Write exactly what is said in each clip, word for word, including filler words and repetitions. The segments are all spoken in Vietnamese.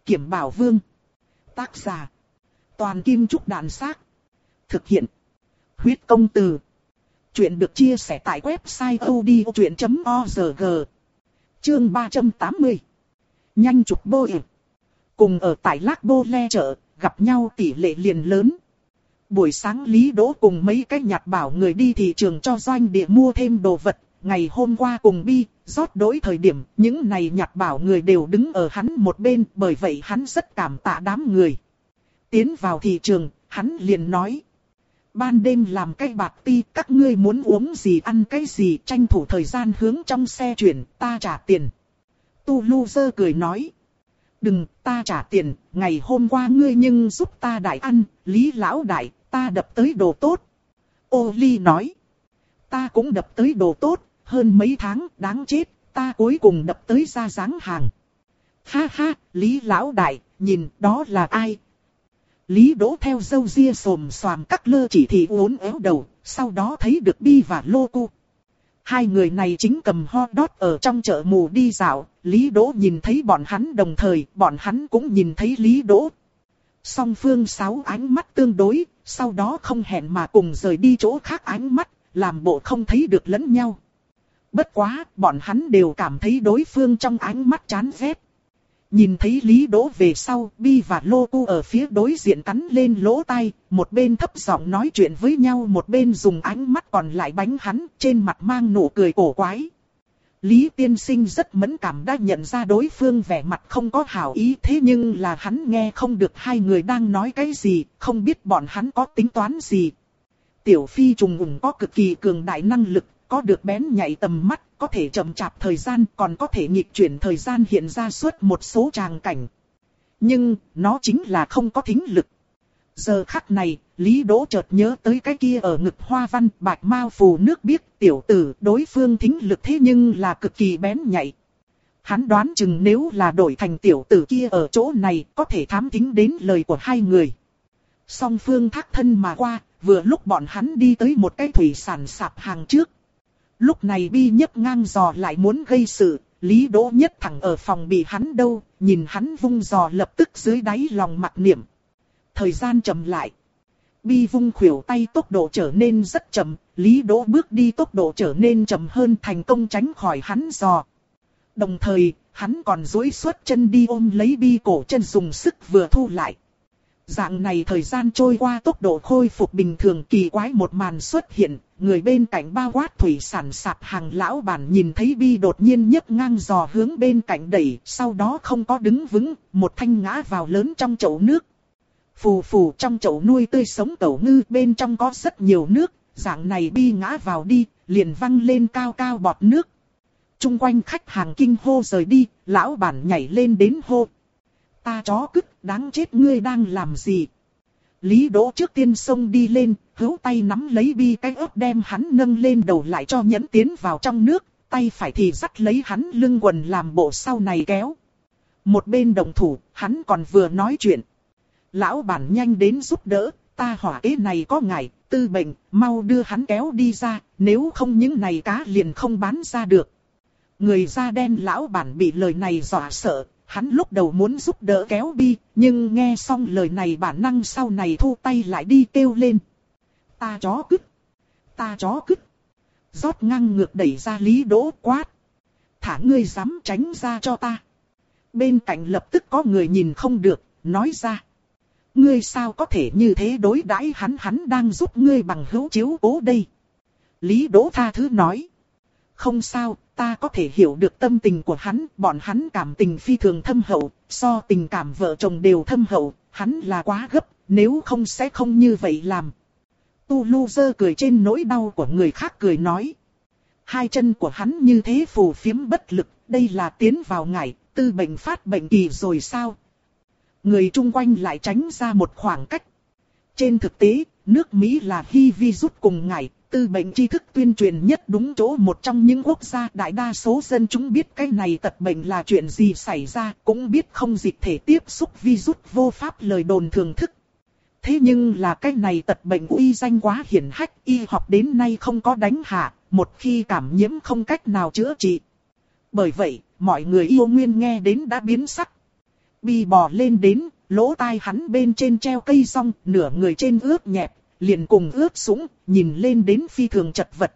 Kiểm Bảo Vương. Tác giả. Toàn Kim Trúc Đàn Xác. Thực hiện. Huyết Công Từ. Chuyện được chia sẻ tại website odchuyện chấm org. Chương ba trăm tám mươi. Nhanh chục bôi. Cùng ở tại Lác Bô Le chợ, gặp nhau tỷ lệ liền lớn. Buổi sáng Lý Đỗ cùng mấy cái nhặt bảo người đi thị trường cho doanh địa mua thêm đồ vật. Ngày hôm qua cùng Bi, rót đối thời điểm, những này nhặt bảo người đều đứng ở hắn một bên, bởi vậy hắn rất cảm tạ đám người. Tiến vào thị trường, hắn liền nói. Ban đêm làm cái bạc ti, các ngươi muốn uống gì ăn cái gì, tranh thủ thời gian hướng trong xe chuyển, ta trả tiền. Tu Lu Dơ cười nói. Đừng, ta trả tiền, ngày hôm qua ngươi nhưng giúp ta đại ăn, Lý lão đại, ta đập tới đồ tốt. Ô Ly nói. Ta cũng đập tới đồ tốt, hơn mấy tháng, đáng chết, ta cuối cùng đập tới ra dáng hàng. Ha ha, Lý lão đại, nhìn, đó là ai? Lý Đỗ theo dâu ria xồm xoàm cắt lơ chỉ thị uốn éo đầu, sau đó thấy được Bi và Lô Cu. Hai người này chính cầm ho đót ở trong chợ mù đi dạo, Lý Đỗ nhìn thấy bọn hắn đồng thời, bọn hắn cũng nhìn thấy Lý Đỗ. Song phương sáu ánh mắt tương đối, sau đó không hẹn mà cùng rời đi chỗ khác ánh mắt, làm bộ không thấy được lẫn nhau. Bất quá, bọn hắn đều cảm thấy đối phương trong ánh mắt chán ghét. Nhìn thấy Lý Đỗ về sau, Bi và Lô Cu ở phía đối diện cắn lên lỗ tai, một bên thấp giọng nói chuyện với nhau, một bên dùng ánh mắt còn lại bánh hắn, trên mặt mang nụ cười cổ quái. Lý tiên sinh rất mẫn cảm đã nhận ra đối phương vẻ mặt không có hảo ý, thế nhưng là hắn nghe không được hai người đang nói cái gì, không biết bọn hắn có tính toán gì. Tiểu phi trùng ủng có cực kỳ cường đại năng lực, có được bén nhạy tầm mắt, có thể chậm chạp thời gian, còn có thể nghịch chuyển thời gian hiện ra suốt một số tràng cảnh. Nhưng, nó chính là không có thính lực. Giờ khắc này, Lý Đỗ chợt nhớ tới cái kia ở ngực hoa văn, bạch mao phù nước biết, tiểu tử, đối phương thính lực thế nhưng là cực kỳ bén nhạy. Hắn đoán chừng nếu là đổi thành tiểu tử kia ở chỗ này, có thể thám thính đến lời của hai người. Song phương thác thân mà qua, vừa lúc bọn hắn đi tới một cái thủy sản sạp hàng trước. Lúc này Bi nhấc ngang giò lại muốn gây sự, Lý Đỗ nhất thẳng ở phòng bị hắn đâu, nhìn hắn vung giò lập tức dưới đáy lòng mặc niệm. Thời gian chậm lại. Bi vung khuỷu tay tốc độ trở nên rất chậm, Lý Đỗ bước đi tốc độ trở nên chậm hơn, thành công tránh khỏi hắn giò. Đồng thời, hắn còn duỗi xuất chân đi ôm lấy Bi cổ chân dùng sức vừa thu lại. Dạng này thời gian trôi qua tốc độ khôi phục bình thường, kỳ quái một màn xuất hiện, người bên cạnh bao quát thủy sản sạp hàng lão bản nhìn thấy Bi đột nhiên nhấc ngang giò hướng bên cạnh đẩy, sau đó không có đứng vững, một thanh ngã vào lớn trong chậu nước. Phù phù, trong chậu nuôi tươi sống cẩu ngư, bên trong có rất nhiều nước, dạng này Bi ngã vào đi, liền văng lên cao cao bọt nước. Trung quanh khách hàng kinh hô rời đi, lão bản nhảy lên đến hô. Ta chó cứt, đáng chết, ngươi đang làm gì? Lý Đỗ trước tiên xông đi lên, hữu tay nắm lấy Bi cái ớt đem hắn nâng lên đầu lại cho nhẫn tiến vào trong nước, tay phải thì dắt lấy hắn lưng quần làm bộ sau này kéo. Một bên đồng thủ, hắn còn vừa nói chuyện. Lão bản nhanh đến giúp đỡ, ta hỏa kế này có ngại, tư bệnh, mau đưa hắn kéo đi ra, nếu không những này cá liền không bán ra được. Người da đen lão bản bị lời này dọa sợ. Hắn lúc đầu muốn giúp đỡ kéo Bi, nhưng nghe xong lời này bản năng sau này thu tay lại đi kêu lên. Ta chó cứt! Ta chó cứt! Rót ngang ngược đẩy ra Lý Đỗ quát. Thả ngươi dám tránh ra cho ta. Bên cạnh lập tức có người nhìn không được, nói ra. Ngươi sao có thể như thế đối đãi hắn, hắn đang giúp ngươi bằng hữu chiếu cố đây. Lý Đỗ tha thứ nói. Không sao, ta có thể hiểu được tâm tình của hắn, bọn hắn cảm tình phi thường thâm hậu, so tình cảm vợ chồng đều thâm hậu, hắn là quá gấp, nếu không sẽ không như vậy làm. Tu Lu Dơ cười trên nỗi đau của người khác cười nói. Hai chân của hắn như thế phù phiếm bất lực, đây là tiến vào ngải, tư bệnh phát bệnh kỳ rồi sao? Người chung quanh lại tránh ra một khoảng cách. Trên thực tế, nước Mỹ là hy virus cùng ngải. Tư bệnh tri thức tuyên truyền nhất đúng chỗ, một trong những quốc gia đại đa số dân chúng biết cái này tật bệnh là chuyện gì xảy ra, cũng biết không dịch thể tiếp xúc virus vô pháp lời đồn thường thức. Thế nhưng là cái này tật bệnh uy danh quá hiển hách, y học đến nay không có đánh hạ, một khi cảm nhiễm không cách nào chữa trị. Bởi vậy, mọi người yêu nguyên nghe đến đã biến sắc. Bi bò lên đến, lỗ tai hắn bên trên treo cây rong, nửa người trên ướt nhẹp, liền cùng ướt sũng, nhìn lên đến phi thường chật vật.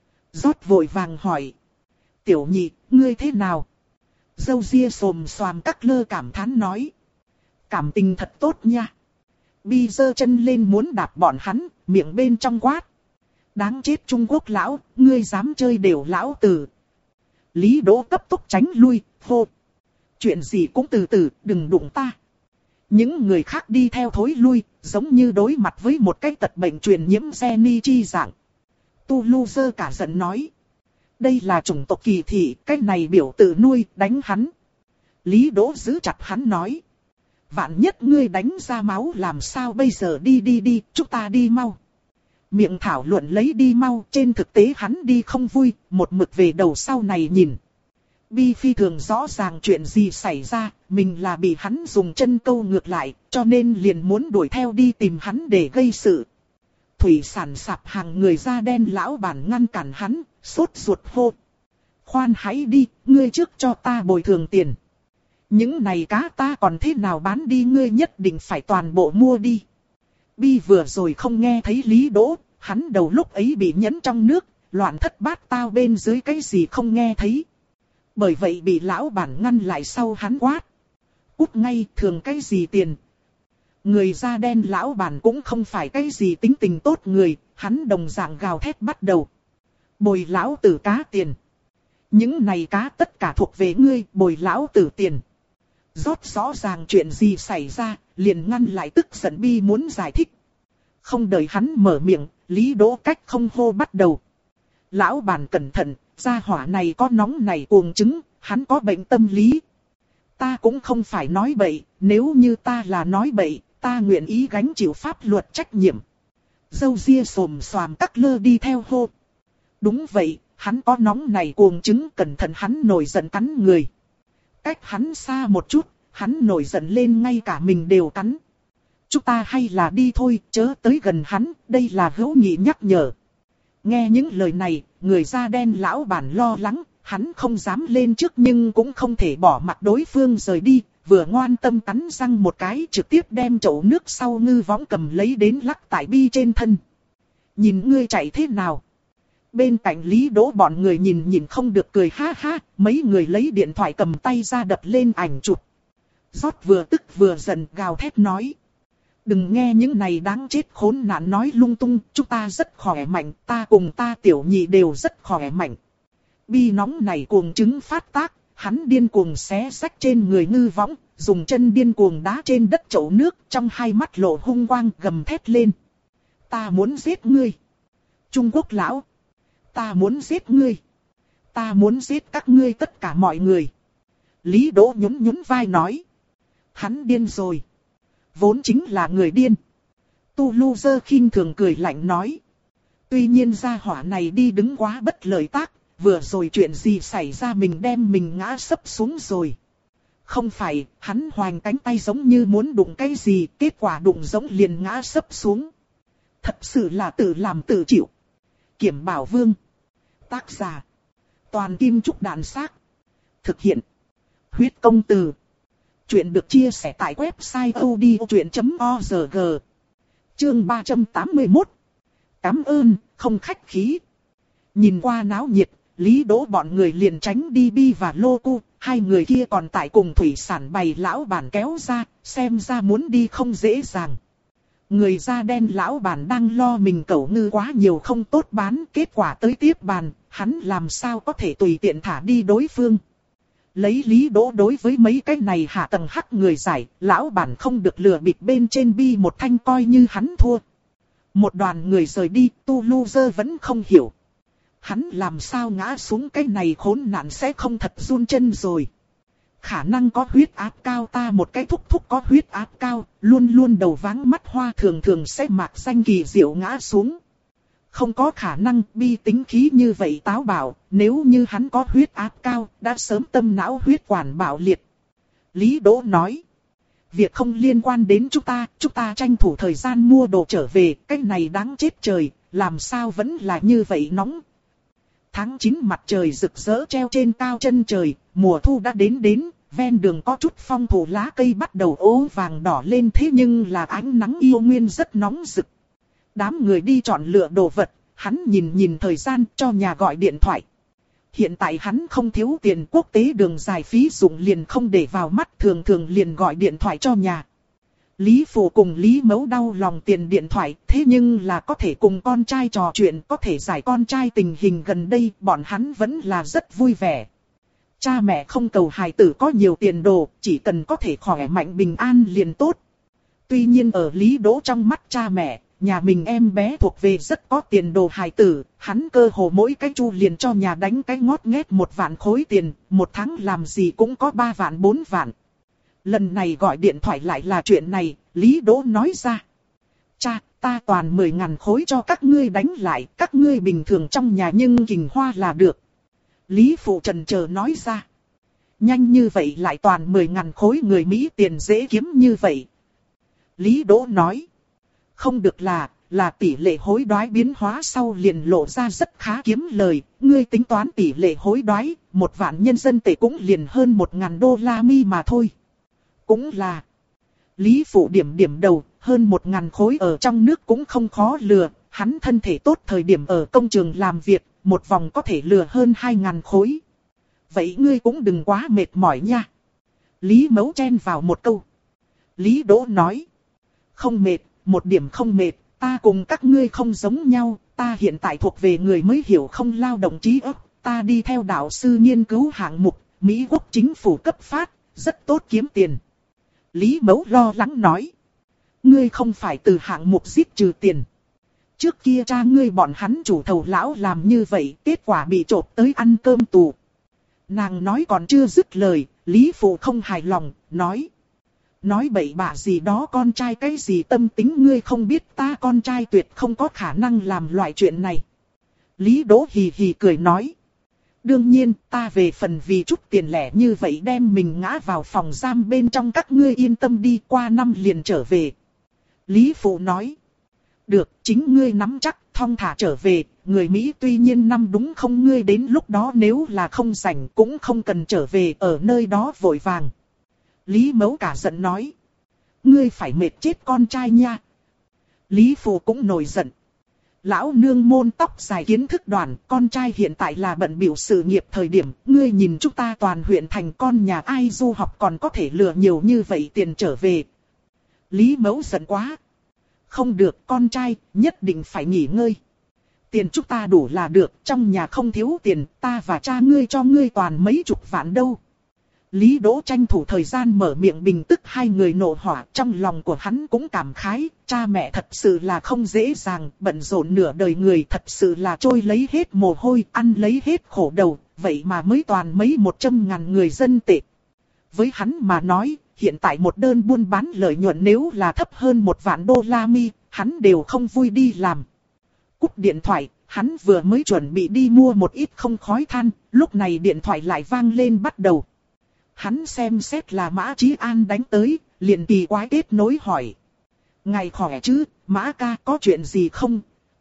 Rót vội vàng hỏi. Tiểu nhị, ngươi thế nào? Dâu ria xồm xoàm các lơ cảm thán nói. Cảm tình thật tốt nha. Bi giơ chân lên muốn đạp bọn hắn, miệng bên trong quát. Đáng chết Trung Quốc lão, ngươi dám chơi đều lão tử. Lý Đỗ cấp tốc tránh lui, hô. Chuyện gì cũng từ từ, đừng đụng ta. Những người khác đi theo thối lui, giống như đối mặt với một cái tật bệnh truyền nhiễm Jenny chi dạng. Tu Lu giơ cả giận nói. Đây là chủng tộc kỳ thị, cái này biểu tự nuôi, đánh hắn. Lý Đỗ giữ chặt hắn nói. Vạn nhất ngươi đánh ra máu làm sao bây giờ, đi đi đi, chúng ta đi mau. Miệng thảo luận lấy đi mau, trên thực tế hắn đi không vui, một mực về đầu sau này nhìn. Bi phi thường rõ ràng chuyện gì xảy ra, mình là bị hắn dùng chân câu ngược lại, cho nên liền muốn đuổi theo đi tìm hắn để gây sự. Thủy sản sạp hàng người da đen lão bản ngăn cản hắn, sốt ruột hô. Khoan hãy đi, ngươi trước cho ta bồi thường tiền. Những này cá ta còn thế nào bán đi, ngươi nhất định phải toàn bộ mua đi. Bi vừa rồi không nghe thấy Lý Đỗ, hắn đầu lúc ấy bị nhấn trong nước, loạn thất bát tao bên dưới cái gì không nghe thấy. Bởi vậy bị lão bản ngăn lại sau hắn quát. Cút ngay, thường cái gì tiền. Người da đen lão bản cũng không phải cái gì tính tình tốt người, hắn đồng dạng gào thét bắt đầu. Bồi lão tử cá tiền. Những này cá tất cả thuộc về ngươi, bồi lão tử tiền. Rót rõ ràng chuyện gì xảy ra, liền ngăn lại tức giận Bi muốn giải thích. Không đợi hắn mở miệng, Lý Đỗ cách không hô bắt đầu. Lão bản cẩn thận, gia hỏa này có nóng này cuồng chứng, hắn có bệnh tâm lý. Ta cũng không phải nói bậy, nếu như ta là nói bậy, ta nguyện ý gánh chịu pháp luật trách nhiệm. Dâu ria xồm xoàm các lơ đi theo hô. Đúng vậy, hắn có nóng này cuồng chứng, cẩn thận hắn nổi giận cắn người. Cách hắn xa một chút, hắn nổi giận lên ngay cả mình đều cắn. Chúng ta hay là đi thôi, chớ tới gần hắn, đây là hữu nghị nhắc nhở. Nghe những lời này, người da đen lão bản lo lắng, hắn không dám lên trước nhưng cũng không thể bỏ mặc đối phương rời đi, vừa ngoan tâm cắn răng một cái trực tiếp đem chậu nước sau ngư võng cầm lấy đến lắc tại Bi trên thân. Nhìn ngươi chạy thế nào? Bên cạnh Lý Đỗ bọn người nhìn nhìn không được cười ha ha, mấy người lấy điện thoại cầm tay ra đập lên ảnh chụp. Rót vừa tức vừa giận gào thét nói. Đừng nghe những này đáng chết khốn nạn nói lung tung, chúng ta rất khỏe mạnh, ta cùng ta tiểu nhị đều rất khỏe mạnh. Bi nóng này cuồng chứng phát tác, hắn điên cuồng xé rách trên người ngư võng, dùng chân điên cuồng đá trên đất chậu nước, trong hai mắt lộ hung quang gầm thét lên. Ta muốn giết ngươi. Trung Quốc lão. Ta muốn giết ngươi. Ta muốn giết các ngươi tất cả mọi người. Lý Đỗ nhún nhún vai nói. Hắn điên rồi. Vốn chính là người điên. Tu Lu giơ khinh thường cười lạnh nói. Tuy nhiên gia hỏa này đi đứng quá bất lợi tác. Vừa rồi chuyện gì xảy ra mình đem mình ngã sấp xuống rồi. Không phải, hắn hoành cánh tay giống như muốn đụng cái gì, kết quả đụng giống liền ngã sấp xuống. Thật sự là tự làm tự chịu. Kiểm Bảo Vương. Tác giả. Toàn Kim Trúc Đàn Xác. Thực hiện. Huyết Công Từ. Chuyện được chia sẻ tại website odchuyện chấm org. Chương ba trăm tám mươi mốt. Cảm ơn, không khách khí. Nhìn qua náo nhiệt, Lý Đỗ bọn người liền tránh đi Bi và Lô Cu, hai người kia còn tại cùng thủy sản bày lão bản kéo ra, xem ra muốn đi không dễ dàng. Người da đen lão bản đang lo mình cẩu ngư quá nhiều không tốt bán, kết quả tới tiếp bàn, hắn làm sao có thể tùy tiện thả đi đối phương. Lấy Lý Đỗ đối với mấy cái này hạ tầng hắc người giải, lão bản không được lừa bịp bên trên Bi một thanh coi như hắn thua. Một đoàn người rời đi, Tu Lu Dơ vẫn không hiểu. Hắn làm sao ngã xuống cái này khốn nạn sẽ không thật run chân rồi. Khả năng có huyết áp cao, ta một cái thúc thúc có huyết áp cao, luôn luôn đầu váng mắt hoa thường thường sẽ mạc danh kỳ diệu ngã xuống. Không có khả năng, Bi tính khí như vậy táo bạo, nếu như hắn có huyết áp cao, đã sớm tâm não huyết quản bạo liệt. Lý Đỗ nói, việc không liên quan đến chúng ta, chúng ta tranh thủ thời gian mua đồ trở về, cái này đáng chết trời, làm sao vẫn là như vậy nóng. Tháng chín mặt trời rực rỡ treo trên cao chân trời, mùa thu đã đến đến, ven đường có chút phong thổ lá cây bắt đầu ố vàng đỏ lên, thế nhưng là ánh nắng yêu nguyên rất nóng rực. Đám người đi chọn lựa đồ vật, hắn nhìn nhìn thời gian cho nhà gọi điện thoại. Hiện tại hắn không thiếu tiền, quốc tế đường dài phí dụng liền không để vào mắt, thường thường liền gọi điện thoại cho nhà. Lý Phụ cùng Lý Mẫu đau lòng tiền điện thoại, thế nhưng là có thể cùng con trai trò chuyện, có thể giải con trai tình hình gần đây, bọn hắn vẫn là rất vui vẻ. Cha mẹ không cầu hài tử có nhiều tiền đồ, chỉ cần có thể khỏe mạnh bình an liền tốt. Tuy nhiên ở Lý Đỗ trong mắt cha mẹ, nhà mình em bé thuộc về rất có tiền đồ hài tử, hắn cơ hồ mỗi cái chu liền cho nhà đánh cái ngót nghét một vạn khối tiền, một tháng làm gì cũng có ba vạn bốn vạn. Lần này gọi điện thoại lại là chuyện này, Lý Đỗ nói ra. Cha, ta toàn mười ngàn khối cho các ngươi đánh lại, các ngươi bình thường trong nhà nhưng kình hoa là được. Lý Phụ trần chờ nói ra. Nhanh như vậy lại toàn mười ngàn khối, người Mỹ tiền dễ kiếm như vậy. Lý Đỗ nói. Không được là, là tỷ lệ hối đoái biến hóa sau liền lộ ra rất khá kiếm lời. Ngươi tính toán tỷ lệ hối đoái, một vạn nhân dân tệ cũng liền hơn một ngàn đô la mi mà thôi. Cũng là. Lý Phụ điểm điểm đầu, hơn một ngàn khối ở trong nước cũng không khó lừa. Hắn thân thể tốt thời điểm ở công trường làm việc, một vòng có thể lừa hơn hai ngàn khối. Vậy ngươi cũng đừng quá mệt mỏi nha. Lý Mẫu chen vào một câu. Lý Đỗ nói. Không mệt, một điểm không mệt, ta cùng các ngươi không giống nhau, ta hiện tại thuộc về người mới hiểu không lao động trí óc, ta đi theo đạo sư nghiên cứu hạng mục, Mỹ Quốc chính phủ cấp phát, rất tốt kiếm tiền. Lý Mẫu lo lắng nói. Ngươi không phải từ hạng mục giết trừ tiền. Trước kia cha ngươi bọn hắn chủ thầu lão làm như vậy, kết quả bị trộm tới ăn cơm tù. Nàng nói còn chưa dứt lời, Lý Phụ không hài lòng, nói. Nói bậy bạ gì đó, con trai cái gì tâm tính ngươi không biết, ta con trai tuyệt không có khả năng làm loại chuyện này. Lý Đỗ hì hì cười nói. Đương nhiên, ta về phần vì chút tiền lẻ như vậy đem mình ngã vào phòng giam bên trong, các ngươi yên tâm đi, qua năm liền trở về. Lý Phụ nói. Được, chính ngươi nắm chắc, thong thả trở về, người Mỹ tuy nhiên năm đúng không, ngươi đến lúc đó nếu là không rảnh cũng không cần trở về, ở nơi đó vội vàng. Lý Mẫu cả giận nói. Ngươi phải mệt chết con trai nha. Lý Phụ cũng nổi giận. Lão nương môn tóc dài kiến thức đoàn, con trai hiện tại là bận bịu sự nghiệp thời điểm, ngươi nhìn chúng ta toàn huyện thành con nhà ai du học còn có thể lừa nhiều như vậy tiền trở về. Lý Mẫu giận quá. Không được, con trai, nhất định phải nghỉ ngơi. Tiền chúng ta đủ là được, trong nhà không thiếu tiền, ta và cha ngươi cho ngươi toàn mấy chục vạn đâu. Lý Đỗ tranh thủ thời gian mở miệng bình tức hai người nộ hỏa, trong lòng của hắn cũng cảm khái, cha mẹ thật sự là không dễ dàng, bận rộn nửa đời người thật sự là trôi lấy hết mồ hôi, ăn lấy hết khổ đầu, vậy mà mới toàn mấy một trăm ngàn người dân tệ. Với hắn mà nói, hiện tại một đơn buôn bán lợi nhuận nếu là thấp hơn một vạn đô la mi, hắn đều không vui đi làm. Cúp điện thoại, hắn vừa mới chuẩn bị đi mua một ít không khói than, lúc này điện thoại lại vang lên bắt đầu. Hắn xem xét là Mã Chí An đánh tới, liền kỳ quái kết nối hỏi. Ngài khỏe chứ, Mã ca có chuyện gì không?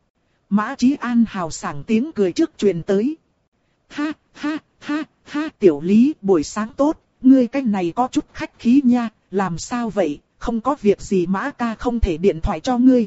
Mã Chí An hào sảng tiếng cười trước truyền tới. Ha, ha, ha, ha, tiểu Lý, buổi sáng tốt, ngươi cái này có chút khách khí nha, làm sao vậy, không có việc gì Mã ca không thể điện thoại cho ngươi.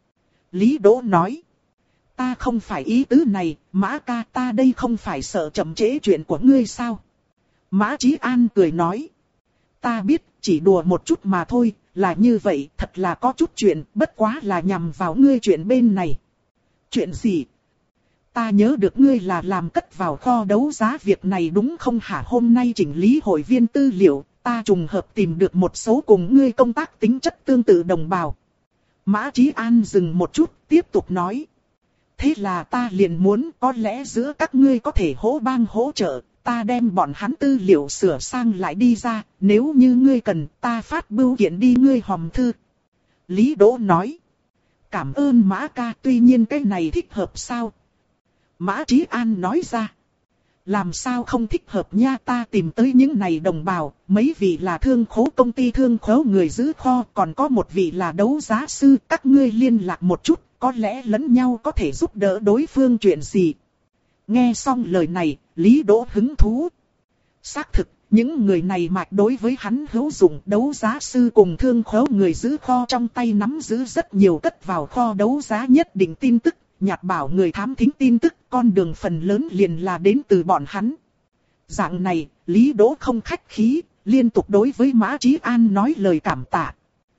Lý Đỗ nói. Ta không phải ý tứ này, Mã ca, ta đây không phải sợ chậm trễ chuyện của ngươi sao? Mã Chí An cười nói. Ta biết, chỉ đùa một chút mà thôi, là như vậy, thật là có chút chuyện, bất quá là nhằm vào ngươi chuyện bên này. Chuyện gì? Ta nhớ được ngươi là làm cất vào kho đấu giá việc này đúng không hả? Hôm nay chỉnh lý hội viên tư liệu, ta trùng hợp tìm được một số cùng ngươi công tác tính chất tương tự đồng bào. Mã Chí An dừng một chút, tiếp tục nói. Thế là ta liền muốn có lẽ giữa các ngươi có thể hỗ bang hỗ trợ. Ta đem bọn hắn tư liệu sửa sang lại đi ra, nếu như ngươi cần, ta phát bưu kiện đi ngươi hòm thư. Lý Đỗ nói. Cảm ơn Mã ca, tuy nhiên cái này thích hợp sao? Mã Chí An nói ra. Làm sao không thích hợp nha, ta tìm tới những này đồng bào, mấy vị là thương khố công ty thương khố người giữ kho, còn có một vị là đấu giá sư, các ngươi liên lạc một chút, có lẽ lẫn nhau có thể giúp đỡ đối phương chuyện gì. Nghe xong lời này, Lý Đỗ hứng thú. Xác thực, những người này mạch đối với hắn hữu dụng. Đấu giá sư cùng thương khố người giữ kho trong tay nắm giữ rất nhiều cất vào kho đấu giá nhất định tin tức, nhạt bảo người thám thính tin tức, con đường phần lớn liền là đến từ bọn hắn. Dạng này, Lý Đỗ không khách khí, liên tục đối với Mã Chí An nói lời cảm tạ.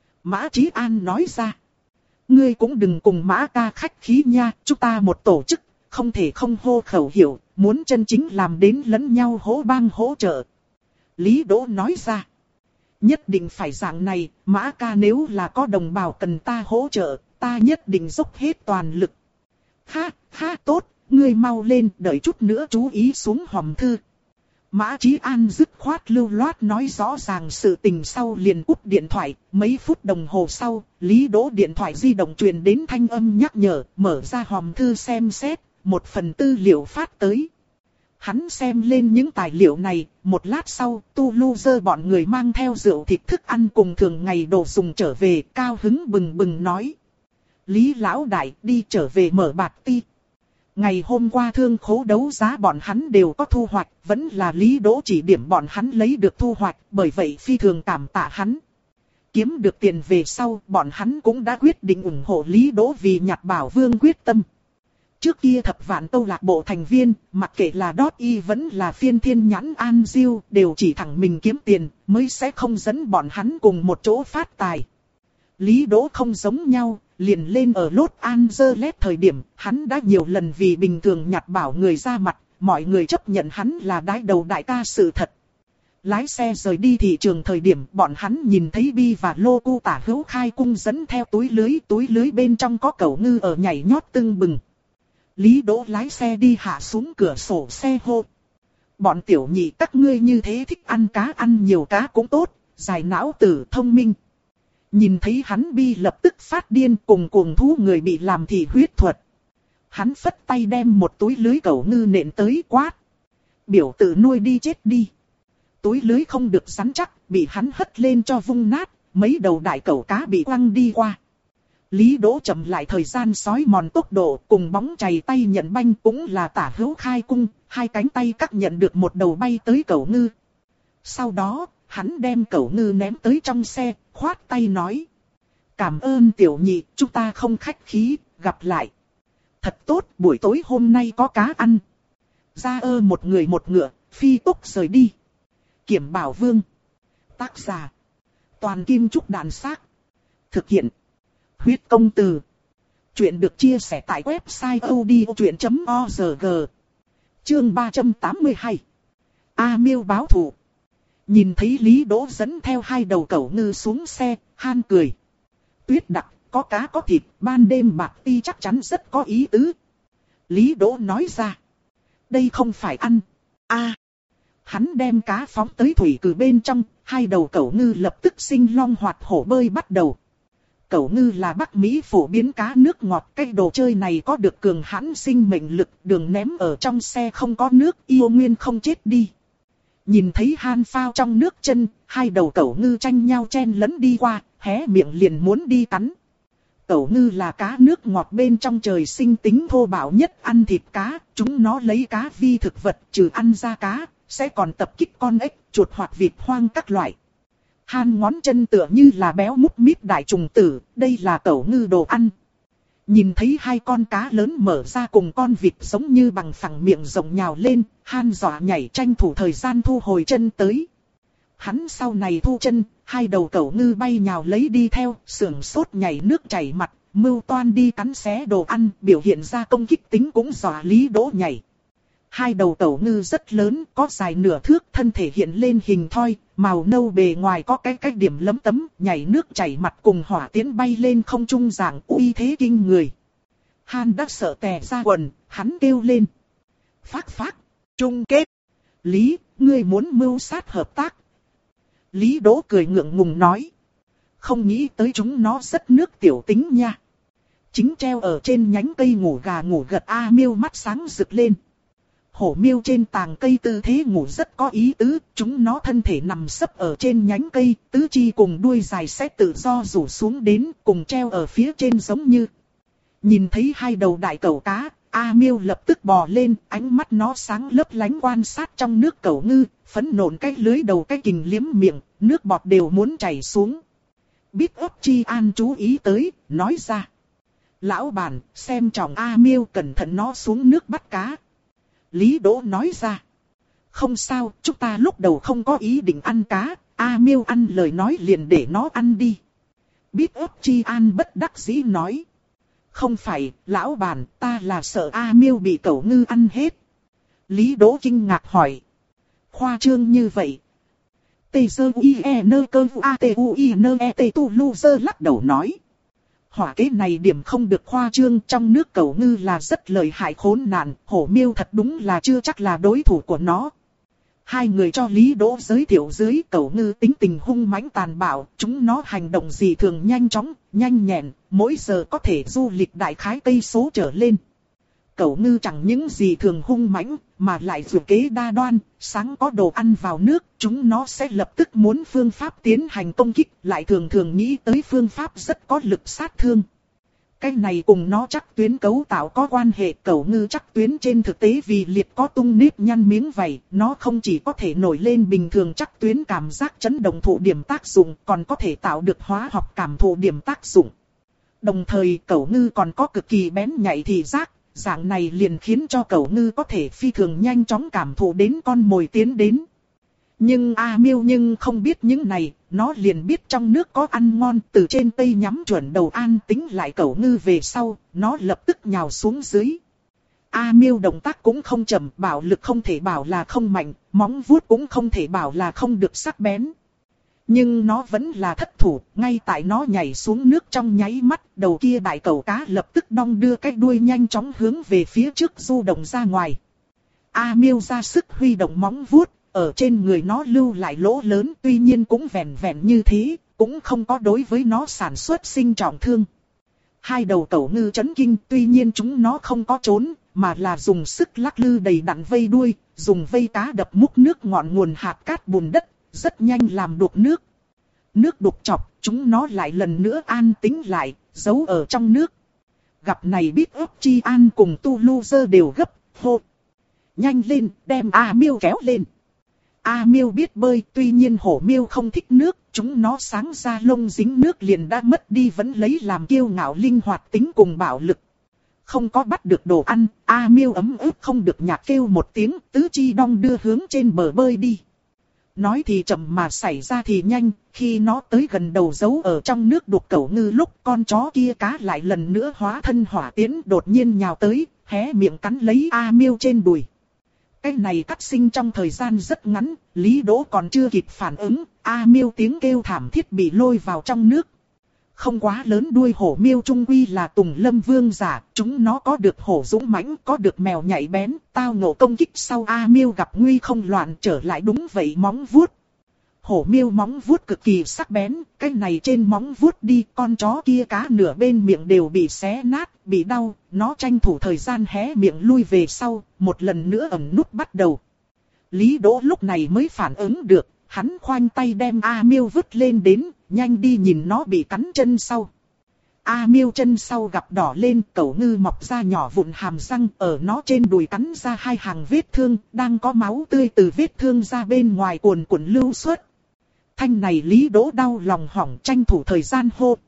Mã Chí An nói ra, ngươi cũng đừng cùng Mã ca khách khí nha, chúng ta một tổ chức, không thể không hô khẩu hiệu, muốn chân chính làm đến lẫn nhau hỗ bang hỗ trợ. Lý Đỗ nói ra, nhất định phải dạng này, Mã ca nếu là có đồng bào cần ta hỗ trợ, ta nhất định dốc hết toàn lực. Ha, ha tốt, ngươi mau lên, đợi chút nữa chú ý xuống hòm thư. Mã Chí An dứt khoát lưu loát nói rõ ràng sự tình sau liền cúp điện thoại. Mấy phút đồng hồ sau, Lý Đỗ điện thoại di động truyền đến thanh âm nhắc nhở, mở ra hòm thư xem xét, một phần tư liệu phát tới. Hắn xem lên những tài liệu này, một lát sau, Tu Lu Dơ bọn người mang theo rượu thịt thức ăn cùng thường ngày đồ dùng trở về, cao hứng bừng bừng nói. Lý lão đại đi trở về mở bạt ti. Ngày hôm qua thương khố đấu giá bọn hắn đều có thu hoạch, vẫn là Lý Đỗ chỉ điểm bọn hắn lấy được thu hoạch, bởi vậy phi thường cảm tạ hắn. Kiếm được tiền về sau, bọn hắn cũng đã quyết định ủng hộ Lý Đỗ vì nhặt bảo vương quyết tâm. Trước kia thập vạn câu lạc bộ thành viên, mặc kệ là Đót Y vẫn là Phiên Thiên Nhãn An Diêu, đều chỉ thẳng mình kiếm tiền, mới sẽ không dẫn bọn hắn cùng một chỗ phát tài. Lý Đỗ không giống nhau, liền lên ở Los Angeles thời điểm, hắn đã nhiều lần vì bình thường nhặt bảo người ra mặt, mọi người chấp nhận hắn là đái đầu đại ca sự thật. Lái xe rời đi thị trường thời điểm, bọn hắn nhìn thấy Bi và Lô Cu tả hữu khai cung dẫn theo túi lưới, túi lưới bên trong có cẩu ngư ở nhảy nhót tưng bừng. Lý Đỗ lái xe đi hạ xuống cửa sổ xe hô. Bọn tiểu nhị các ngươi như thế thích ăn cá, ăn nhiều cá cũng tốt, giải não tử thông minh. Nhìn thấy hắn Bi lập tức phát điên, cùng cuồng thú người bị làm thị huyết thuật. Hắn phất tay đem một túi lưới cẩu ngư nện tới quát. Biểu tử nuôi đi chết đi. Túi lưới không được rắn chắc, bị hắn hất lên cho vung nát, mấy đầu đại cẩu cá bị quăng đi qua. Lý Đỗ chậm lại thời gian sói mòn tốc độ, cùng bóng chày tay nhận banh cũng là tả hữu khai cung, hai cánh tay cắt nhận được một đầu bay tới cẩu ngư. Sau đó, hắn đem cẩu ngư ném tới trong xe, khoát tay nói. Cảm ơn tiểu nhị, chúng ta không khách khí, gặp lại. Thật tốt, buổi tối hôm nay có cá ăn. Ra ơ một người một ngựa, phi tốc rời đi. Kiểm Bảo Vương. Tác giả. Toàn Kim Trúc Đàn Xác. Thực hiện. Huyết Công Từ. Chuyện được chia sẻ tại website odchuyện chấm org. Chương ba trăm tám mươi hai. A Miêu báo thù. Nhìn thấy Lý Đỗ dẫn theo hai đầu cẩu ngư xuống xe, Han cười. Tuyết đặc, có cá có thịt, ban đêm bạc ti chắc chắn rất có ý tứ. Lý Đỗ nói ra. Đây không phải ăn. a à, Hắn đem cá phóng tới thủy cử bên trong, hai đầu cẩu ngư lập tức sinh long hoạt hổ bơi bắt đầu. Cẩu ngư là Bắc Mỹ phổ biến cá nước ngọt, cái đồ chơi này có được cường hãn sinh mệnh lực, đường ném ở trong xe không có nước, yêu nguyên không chết đi. Nhìn thấy Han phao trong nước chân, hai đầu cẩu ngư tranh nhau chen lấn đi qua, hé miệng liền muốn đi cắn. Cẩu ngư là cá nước ngọt bên trong trời sinh tính thô bạo nhất, ăn thịt cá, chúng nó lấy cá vi thực vật, trừ ăn ra cá, sẽ còn tập kích con ếch, chuột hoặc vịt hoang các loại. Han ngón chân tựa như là béo múp míp đại trùng tử, đây là cẩu ngư đồ ăn. Nhìn thấy hai con cá lớn mở ra cùng con vịt giống như bằng phẳng miệng rộng nhào lên, Han dọa nhảy tranh thủ thời gian thu hồi chân tới. Hắn sau này thu chân, hai đầu cẩu ngư bay nhào lấy đi theo, sưởng sốt nhảy nước chảy mặt, mưu toan đi cắn xé đồ ăn, biểu hiện ra công kích tính cũng dọa Lý Đỗ nhảy. Hai đầu cẩu ngư rất lớn, có dài nửa thước, thân thể hiện lên hình thoi, màu nâu bề ngoài có cái cái điểm lấm tấm, nhảy nước chảy mặt cùng hỏa tiễn bay lên không trung dạng uy thế kinh người. Han đã sợ tè ra quần, hắn kêu lên. Phác phác, chung kết. Lý, ngươi muốn mưu sát hợp tác. Lý Đỗ cười ngượng ngùng nói. Không nghĩ tới chúng nó rất nước tiểu tính nha. Chính treo ở trên nhánh cây ngủ gà ngủ gật A Miêu mắt sáng rực lên. Hổ miêu trên tàng cây tư thế ngủ rất có ý tứ, chúng nó thân thể nằm sấp ở trên nhánh cây, tứ chi cùng đuôi dài sẽ tự do rủ xuống đến, cùng treo ở phía trên giống như. Nhìn thấy hai đầu đại cẩu cá, A Miêu lập tức bò lên, ánh mắt nó sáng lấp lánh quan sát trong nước cẩu ngư, phấn nộn cái lưới đầu cái kình liếm miệng, nước bọt đều muốn chảy xuống. Biết ấp Chi An chú ý tới, nói ra. Lão bản, xem trọng A Miêu, cẩn thận nó xuống nước bắt cá. Lý Đỗ nói ra. Không sao, chúng ta lúc đầu không có ý định ăn cá, A Miêu ăn lời nói liền để nó ăn đi. Biết ấp Chi An bất đắc dĩ nói. Không phải, lão bản, ta là sợ A Miêu bị cẩu ngư ăn hết. Lý Đỗ kinh ngạc hỏi. Khoa trương như vậy. Tê sơ u i e nơ cơ u a t u i nơ e t tu lu sơ lắc đầu nói. Hỏa kế này điểm không được khoa trương, trong nước cẩu ngư là rất lợi hại khốn nạn, hổ miêu thật đúng là chưa chắc là đối thủ của nó. Hai người cho Lý Đỗ giới thiệu dưới, cẩu ngư tính tình hung mãnh tàn bạo, chúng nó hành động gì thường nhanh chóng, nhanh nhẹn, mỗi giờ có thể du lịch đại khái cây số trở lên. Cẩu ngư chẳng những gì thường hung mãnh, mà lại dù kế đa đoan, sáng có đồ ăn vào nước, chúng nó sẽ lập tức muốn phương pháp tiến hành công kích, lại thường thường nghĩ tới phương pháp rất có lực sát thương. Cái này cùng nó chắc tuyến cấu tạo có quan hệ. Cẩu ngư chắc tuyến trên thực tế vì liệt có tung nếp nhăn miếng vảy, nó không chỉ có thể nổi lên bình thường chắc tuyến cảm giác chấn động thụ điểm tác dụng, còn có thể tạo được hóa học cảm thụ điểm tác dụng. Đồng thời cẩu ngư còn có cực kỳ bén nhạy thị giác, dạng này liền khiến cho cẩu ngư có thể phi thường nhanh chóng cảm thụ đến con mồi tiến đến. Nhưng A Miêu nhưng không biết những này, nó liền biết trong nước có ăn ngon, từ trên cây nhắm chuẩn đầu an tính lại cẩu ngư về sau, nó lập tức nhào xuống dưới. A Miêu động tác cũng không chậm, bảo lực không thể bảo là không mạnh, móng vuốt cũng không thể bảo là không được sắc bén. Nhưng nó vẫn là thất thủ, ngay tại nó nhảy xuống nước trong nháy mắt, đầu kia đại cẩu cá lập tức đong đưa cái đuôi nhanh chóng hướng về phía trước du động ra ngoài. A Miêu ra sức huy động móng vuốt, ở trên người nó lưu lại lỗ lớn, tuy nhiên cũng vẹn vẹn như thế, cũng không có đối với nó sản xuất sinh trọng thương. Hai đầu cẩu ngư chấn kinh, tuy nhiên chúng nó không có trốn, mà là dùng sức lắc lư đầy đặn vây đuôi, dùng vây cá đập múc nước ngọn nguồn hạt cát bùn đất, rất nhanh làm đục nước. Nước đục chọc, chúng nó lại lần nữa an tĩnh lại, giấu ở trong nước. Gặp này biết ấp Chi An cùng Tu Lu Dơ đều gấp, hô. Nhanh lên, đem A Miêu kéo lên. A Miêu biết bơi, tuy nhiên hổ miêu không thích nước, chúng nó sáng ra lông dính nước liền đã mất đi vẫn lấy làm kiêu ngạo linh hoạt tính cùng bạo lực. Không có bắt được đồ ăn, A Miêu ấm ức không được nhạc kêu một tiếng, tứ chi đong đưa hướng trên bờ bơi đi. Nói thì chậm mà xảy ra thì nhanh, khi nó tới gần đầu giấu ở trong nước đục cẩu ngư lúc con chó kia cá lại lần nữa hóa thân hỏa tiễn đột nhiên nhào tới, hé miệng cắn lấy A Miêu trên đùi. Cái này cắt sinh trong thời gian rất ngắn, Lý Đỗ còn chưa kịp phản ứng, A Miêu tiếng kêu thảm thiết bị lôi vào trong nước. Không quá lớn đuôi hổ miêu trung quy là tùng lâm vương giả, chúng nó có được hổ dũng mãnh, có được mèo nhạy bén, tao ngộ công kích sau A Miêu gặp nguy không loạn trở lại đúng vậy móng vuốt. Hổ miêu móng vuốt cực kỳ sắc bén, cái này trên móng vuốt đi con chó kia cá nửa bên miệng đều bị xé nát, bị đau, nó tranh thủ thời gian hé miệng lui về sau, một lần nữa ẩn nút bắt đầu. Lý Đỗ lúc này mới phản ứng được, hắn khoanh tay đem A Miêu vứt lên đến, nhanh đi nhìn nó bị cắn chân sau. A Miêu chân sau gặp đỏ lên, cẩu ngư mọc ra nhỏ vụn hàm răng, ở nó trên đùi cắn ra hai hàng vết thương, đang có máu tươi từ vết thương ra bên ngoài cuồn cuộn lưu xuất. Thanh này Lý Đỗ đau lòng hỏng tranh thủ thời gian hô.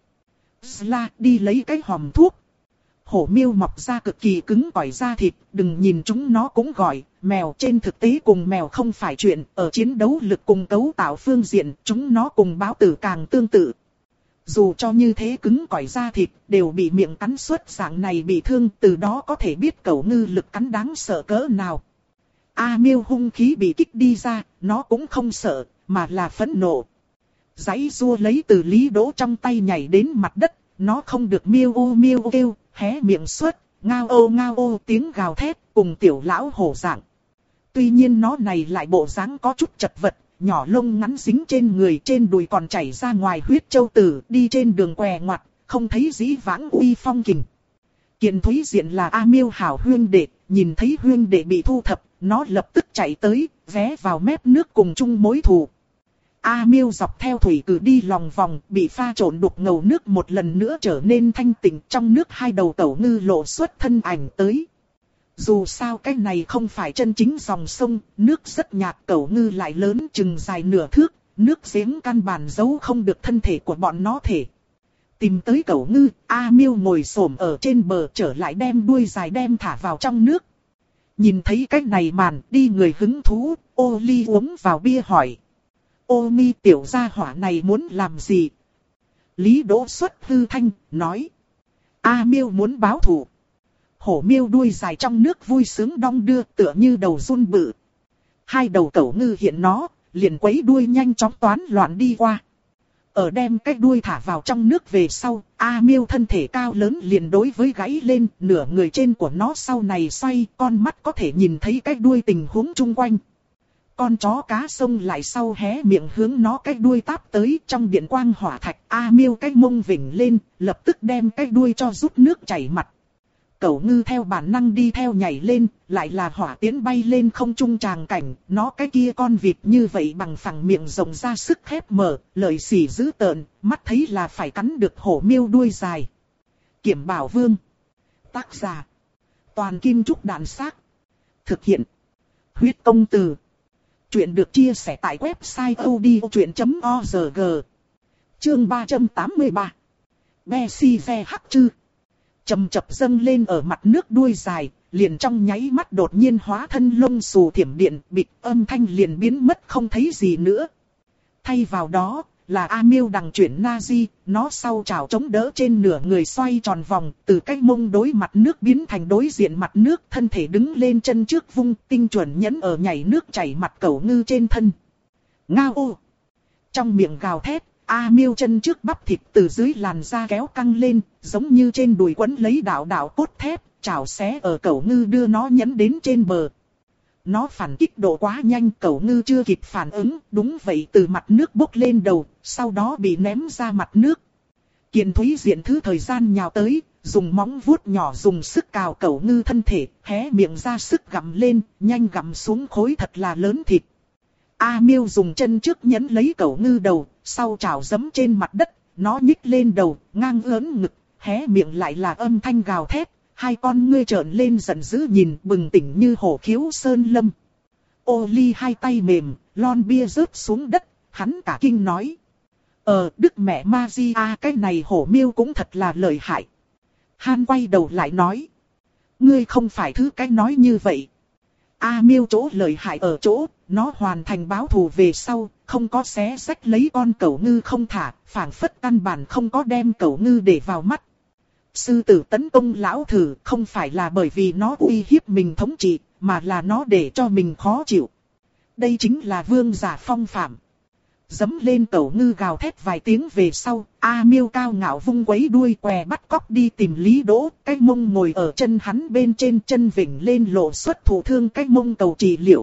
Sla đi lấy cái hòm thuốc. Hổ miêu mọc ra cực kỳ cứng cỏi da thịt, đừng nhìn chúng nó cũng gọi, mèo trên thực tế cùng mèo không phải chuyện, ở chiến đấu lực cùng cấu tạo phương diện, chúng nó cùng báo tử càng tương tự. Dù cho như thế cứng cỏi da thịt, đều bị miệng cắn suốt dạng này bị thương, từ đó có thể biết cẩu ngư lực cắn đáng sợ cỡ nào. A Miêu hung khí bị kích đi ra, nó cũng không sợ, mà là phẫn nộ. Giãy giụa lấy từ Lý Đỗ trong tay nhảy đến mặt đất, nó không được miêu ô miêu ô kêu, hé miệng xuất, ngao ô ngao ô tiếng gào thét, cùng tiểu lão hổ dạng. Tuy nhiên nó này lại bộ dáng có chút chật vật, nhỏ lông ngắn dính trên người, trên đùi còn chảy ra ngoài huyết châu tử, đi trên đường què ngoặt, không thấy dĩ vãng uy phong kình. Kiện Thúy Diện là A Miêu hảo huyên đệ, nhìn thấy huyên đệ bị thu thập, nó lập tức chạy tới, vé vào mép nước cùng chung mối thù. A Miêu dọc theo thủy cử đi lòng vòng, bị pha trộn đục ngầu nước một lần nữa trở nên thanh tịnh, trong nước hai đầu cẩu ngư lộ xuất thân ảnh tới. Dù sao cái này không phải chân chính dòng sông, nước rất nhạt, cẩu ngư lại lớn chừng dài nửa thước, nước giếng căn bản giấu không được thân thể của bọn nó thể. Tìm tới cẩu ngư, A Miêu ngồi xổm ở trên bờ trở lại đem đuôi dài đem thả vào trong nước. Nhìn thấy cái này màn, đi người hứng thú, Ô Ly uống vào bia hỏi. Ô Mi tiểu gia hỏa này muốn làm gì? Lý Đỗ xuất hư thanh, nói. A Miêu muốn báo thù. Hổ miêu đuôi dài trong nước vui sướng đong đưa tựa như đầu giun bự. Hai đầu cẩu ngư hiện nó, liền quấy đuôi nhanh chóng toán loạn đi qua. Ở đem cái đuôi thả vào trong nước về sau, A Miêu thân thể cao lớn liền đối với gãy lên, nửa người trên của nó sau này xoay, con mắt có thể nhìn thấy cái đuôi tình huống chung quanh. Con chó cá sông lại sau hé miệng hướng nó cái đuôi táp tới, trong điện quang hỏa thạch, A Miêu cái mông vểnh lên, lập tức đem cái đuôi cho rút nước chảy mặt. Cẩu ngư theo bản năng đi theo nhảy lên, lại là hỏa tiến bay lên không trung tràng cảnh, nó cái kia con vịt như vậy bằng phẳng miệng rộng ra sức khép mở, lợi sỉ dữ tợn, mắt thấy là phải cắn được hổ miêu đuôi dài. Kiểm Bảo Vương. Tác giả. Toàn Kim Trúc Đàn Xác. Thực hiện. Huyết Công Từ. Chuyện được chia sẻ tại website odchuyện chấm org. Chương ba trăm tám mươi ba. Bessie ve hắc chư. Chầm chập dâng lên ở mặt nước đuôi dài, liền trong nháy mắt đột nhiên hóa thân lông xù thiểm điện, bịch âm thanh liền biến mất không thấy gì nữa. Thay vào đó, là A Miêu đằng chuyển Nazi, nó sau chảo chống đỡ trên nửa người xoay tròn vòng, từ cái mông đối mặt nước biến thành đối diện mặt nước, thân thể đứng lên chân trước vung, tinh chuẩn nhấn ở nhảy nước chảy mặt cẩu ngư trên thân. Ngao ô! Trong miệng gào thét, A Miêu chân trước bắp thịt từ dưới làn da kéo căng lên, giống như trên đùi quấn lấy đạo đạo cốt thép, chảo xé ở cẩu ngư đưa nó nhấn đến trên bờ. Nó phản kích độ quá nhanh, cẩu ngư chưa kịp phản ứng, đúng vậy từ mặt nước bốc lên đầu, sau đó bị ném ra mặt nước. Kiền Thúy Diện thứ thời gian nhào tới, dùng móng vuốt nhỏ dùng sức cào cẩu ngư thân thể, hé miệng ra sức gặm lên, nhanh gặm xuống khối thật là lớn thịt. A Miêu dùng chân trước nhấn lấy cẩu ngư đầu, sau chảo giẫm trên mặt đất, nó nhích lên đầu, ngang ưỡn ngực, hé miệng lại là âm thanh gào thét, hai con ngươi trợn lên giận dữ nhìn bừng tỉnh như hổ khiếu sơn lâm. Ô Ly hai tay mềm, lon bia rớt xuống đất, hắn cả kinh nói. Ờ, đức mẹ Magia cái này hổ miêu cũng thật là lợi hại. Han quay đầu lại nói. Ngươi không phải thứ cái nói như vậy. A Miêu chỗ lợi hại ở chỗ, nó hoàn thành báo thù về sau, không có xé xách lấy con cẩu ngư không thả, phảng phất căn bản không có đem cẩu ngư để vào mắt. Sư tử tấn công lão thử không phải là bởi vì nó uy hiếp mình thống trị, mà là nó để cho mình khó chịu. Đây chính là vương giả phong phạm. Dẫm lên cẩu ngư gào thét vài tiếng về sau, A Miêu cao ngạo vung quấy đuôi què bắt cóc đi tìm Lý Đỗ, cái mông ngồi ở chân hắn bên trên chân vểnh lên lộ xuất thủ thương cái mông cầu trị liệu.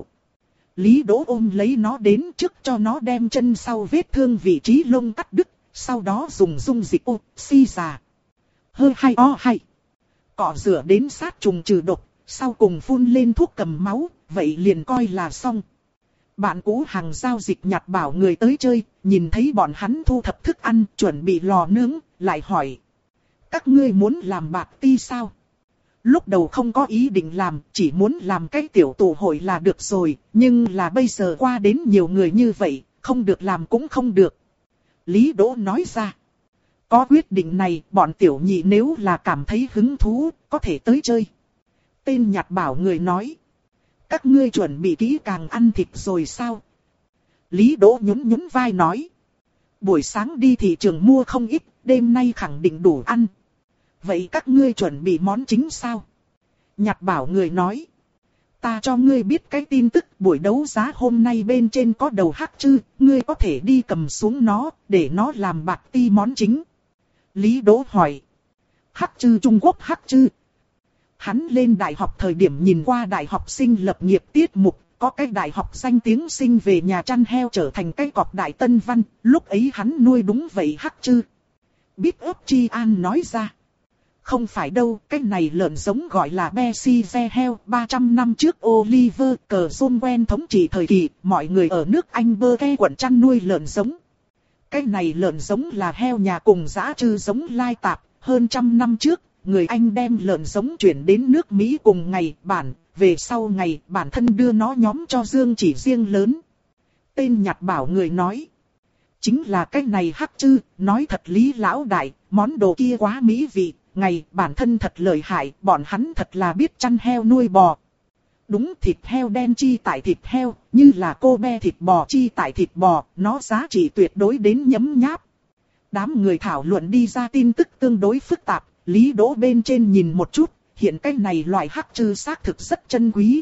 Lý Đỗ ôm lấy nó đến trước cho nó đem chân sau vết thương vị trí lông cắt đứt, sau đó dùng dung dịch oxy già. Hơ hay o hay. Cọ rửa đến sát trùng trừ độc, sau cùng phun lên thuốc cầm máu, vậy liền coi là xong. Bạn cũ hàng giao dịch nhặt bảo người tới chơi, nhìn thấy bọn hắn thu thập thức ăn, chuẩn bị lò nướng, lại hỏi. Các ngươi muốn làm bạc ti sao? Lúc đầu không có ý định làm, chỉ muốn làm cái tiểu tụ hội là được rồi, nhưng là bây giờ qua đến nhiều người như vậy, không được làm cũng không được. Lý Đỗ nói ra. Có quyết định này, bọn tiểu nhị nếu là cảm thấy hứng thú, có thể tới chơi. Tên nhặt bảo người nói. Các ngươi chuẩn bị kỹ càng ăn thịt rồi sao? Lý Đỗ nhún nhún vai nói. Buổi sáng đi thị trường mua không ít, đêm nay khẳng định đủ ăn. Vậy các ngươi chuẩn bị món chính sao? Nhặt bảo người nói. Ta cho ngươi biết cái tin tức buổi đấu giá hôm nay bên trên có đầu hắc chư, ngươi có thể đi cầm xuống nó, để nó làm bạc ti món chính. Lý Đỗ hỏi. Hắc chư Trung Quốc hắc chư. Hắn lên đại học thời điểm nhìn qua đại học sinh lập nghiệp tiết mục, có cái đại học danh tiếng sinh về nhà chăn heo trở thành cái cọp đại tân văn, lúc ấy hắn nuôi đúng vậy hắc chư. Biết ấp Chi An nói ra. Không phải đâu, cái này lợn giống gọi là Bessie ve heo, ba trăm năm trước Oliver Cromwell thống trị thời kỳ, mọi người ở nước Anh bơ ke quận chăn nuôi lợn giống. Cái này lợn giống là heo nhà cùng dã trư giống lai tạp, hơn trăm năm trước. người Anh đem lợn giống chuyển đến nước Mỹ cùng ngày bản, về sau ngày bản thân đưa nó nhóm cho Dương Chỉ riêng lớn. Tên nhặt bảo người nói. Chính là cái này hắc chư, nói thật Lý lão đại, món đồ kia quá mỹ vị, ngày bản thân thật lợi hại, bọn hắn thật là biết chăn heo nuôi bò. Đúng, thịt heo đen chi tại thịt heo, như là Kobe thịt bò chi tại thịt bò, nó giá trị tuyệt đối đến nhấm nháp. Đám người thảo luận đi ra tin tức tương đối phức tạp, Lý Đỗ bên trên nhìn một chút, hiện cái này loại hắc chư xác thực rất chân quý.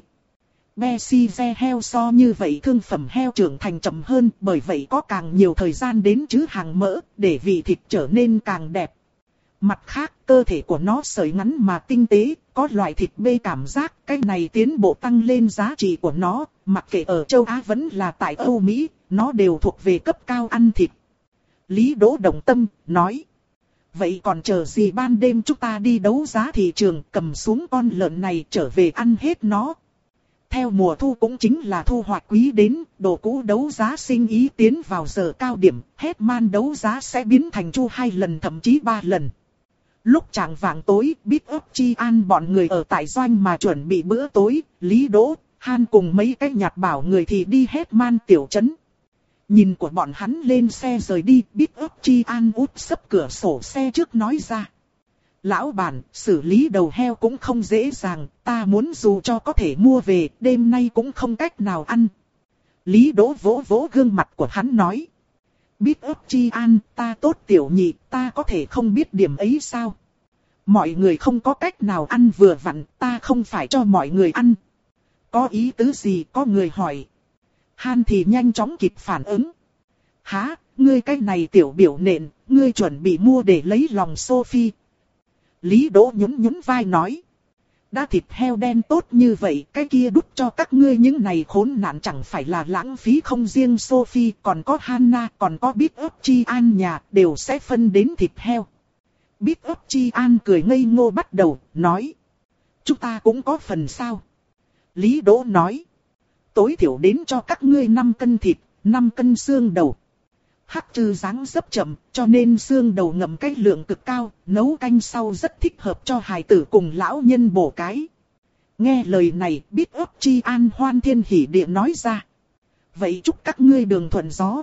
Bessize heo so như vậy thương phẩm heo trưởng thành chậm hơn, bởi vậy có càng nhiều thời gian đến trữ hàng mỡ, để vị thịt trở nên càng đẹp. Mặt khác, cơ thể của nó sợi ngắn mà tinh tế, có loại thịt bê cảm giác, cái này tiến bộ tăng lên giá trị của nó, mặc kệ ở châu Á vẫn là tại Âu Mỹ, nó đều thuộc về cấp cao ăn thịt. Lý Đỗ đồng tâm, nói. Vậy còn chờ gì, ban đêm chúng ta đi đấu giá thị trường, cầm xuống con lợn này trở về ăn hết nó. Theo mùa thu cũng chính là thu hoạch quý đến, đồ cũ đấu giá sinh ý tiến vào giờ cao điểm, hết man đấu giá sẽ biến thành chu hai lần thậm chí ba lần. Lúc chạng vạng tối, biết ấp chi an bọn người ở tại doanh mà chuẩn bị bữa tối, Lý Đỗ, Han cùng mấy cái nhặt bảo người thì đi hết man tiểu trấn. Nhìn của bọn hắn lên xe rời đi, biết ấp chi an út sấp cửa sổ xe trước nói ra. Lão bản, xử lý đầu heo cũng không dễ dàng, ta muốn dù cho có thể mua về, đêm nay cũng không cách nào ăn. Lý Đỗ vỗ vỗ gương mặt của hắn nói. Biết ấp chi an, ta tốt tiểu nhị, ta có thể không biết điểm ấy sao? Mọi người không có cách nào ăn vừa vặn, ta không phải cho mọi người ăn. Có ý tứ gì, có người hỏi. Han thì nhanh chóng kịp phản ứng. Hả, ngươi cái này tiểu biểu nện, ngươi chuẩn bị mua để lấy lòng Sophie. Lý Đỗ nhún nhún vai nói. Đã thịt heo đen tốt như vậy, cái kia đút cho các ngươi những này khốn nạn chẳng phải là lãng phí không, riêng Sophie, còn có Hannah, còn có Biết ấp chi an nhà, đều sẽ phân đến thịt heo. Biết ấp chi an cười ngây ngô bắt đầu, nói. Chúng ta cũng có phần sao? Lý Đỗ nói. Tối thiểu đến cho các ngươi năm cân thịt, năm cân xương đầu. Hắc chư dáng dấp chậm, cho nên xương đầu ngậm cái lượng cực cao, nấu canh sau rất thích hợp cho hài tử cùng lão nhân bổ cái. Nghe lời này, Biết ấp chi an hoan thiên hỉ địa nói ra. Vậy chúc các ngươi đường thuận gió.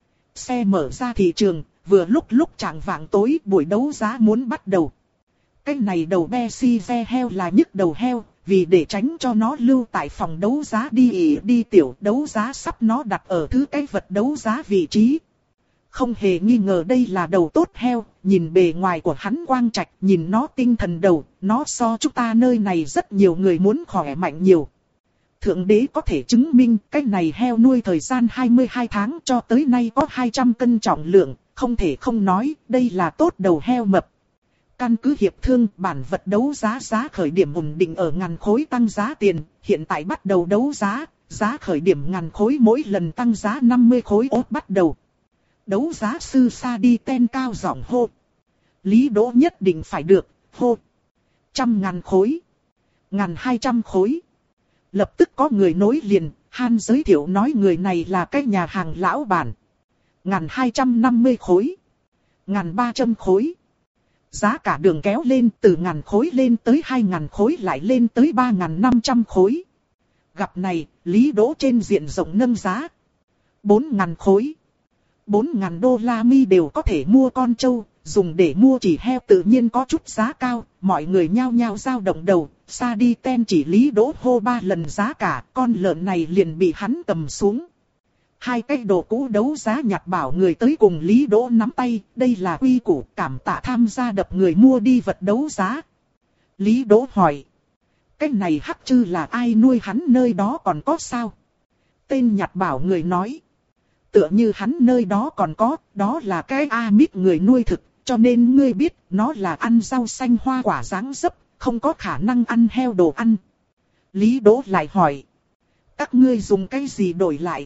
Xe mở ra thị trường, vừa lúc lúc chạng vạng tối buổi đấu giá muốn bắt đầu. Cái này đầu Bessize heo là nhức đầu heo, vì để tránh cho nó lưu tại phòng đấu giá đi ỉ đi tiểu, đấu giá sắp nó đặt ở thứ cái vật đấu giá vị trí. Không hề nghi ngờ đây là đầu tốt heo, nhìn bề ngoài của hắn quang trạch, nhìn nó tinh thần đầu, nó so chúng ta nơi này rất nhiều người muốn khỏe mạnh nhiều. Thượng đế có thể chứng minh cái này heo nuôi thời gian hai mươi hai tháng cho tới nay có hai trăm cân trọng lượng, không thể không nói đây là tốt đầu heo mập. Căn cứ hiệp thương, bản vật đấu giá giá khởi điểm ổn định ở ngàn khối tăng giá tiền, hiện tại bắt đầu đấu giá, giá khởi điểm ngàn khối mỗi lần tăng giá năm mươi khối ốt bắt đầu. Đấu giá sư Sa đi ten cao giọng hô. Lý Đỗ nhất định phải được, hô. Trăm ngàn khối. Ngàn hai trăm khối. Lập tức có người nối liền, Han giới thiệu nói người này là cái nhà hàng lão bản. Ngàn hai trăm năm mươi khối. Ngàn ba trăm khối. Giá cả đường kéo lên từ ngàn khối lên tới hai ngàn khối lại lên tới ba ngàn năm trăm khối. Gặp này, Lý Đỗ trên diện rộng nâng giá. Bốn ngàn khối. Bốn ngàn đô la mi đều có thể mua con trâu, dùng để mua chỉ heo tự nhiên có chút giá cao, mọi người nhao nhao dao động đầu, Sa đi ten chỉ Lý Đỗ hô ba lần giá cả, con lợn này liền bị hắn cầm xuống. Hai cái đồ cũ đấu giá nhặt bảo người tới cùng Lý Đỗ nắm tay, đây là quy củ, cảm tạ tham gia đập người mua đi vật đấu giá. Lý Đỗ hỏi, cái này hắc chư là ai nuôi, hắn nơi đó còn có sao? Tên nhặt bảo người nói, tựa như hắn nơi đó còn có, đó là cái A-mít người nuôi thực, cho nên ngươi biết, nó là ăn rau xanh hoa quả dáng dấp, không có khả năng ăn heo đồ ăn. Lý Đỗ lại hỏi, các ngươi dùng cái gì đổi lại?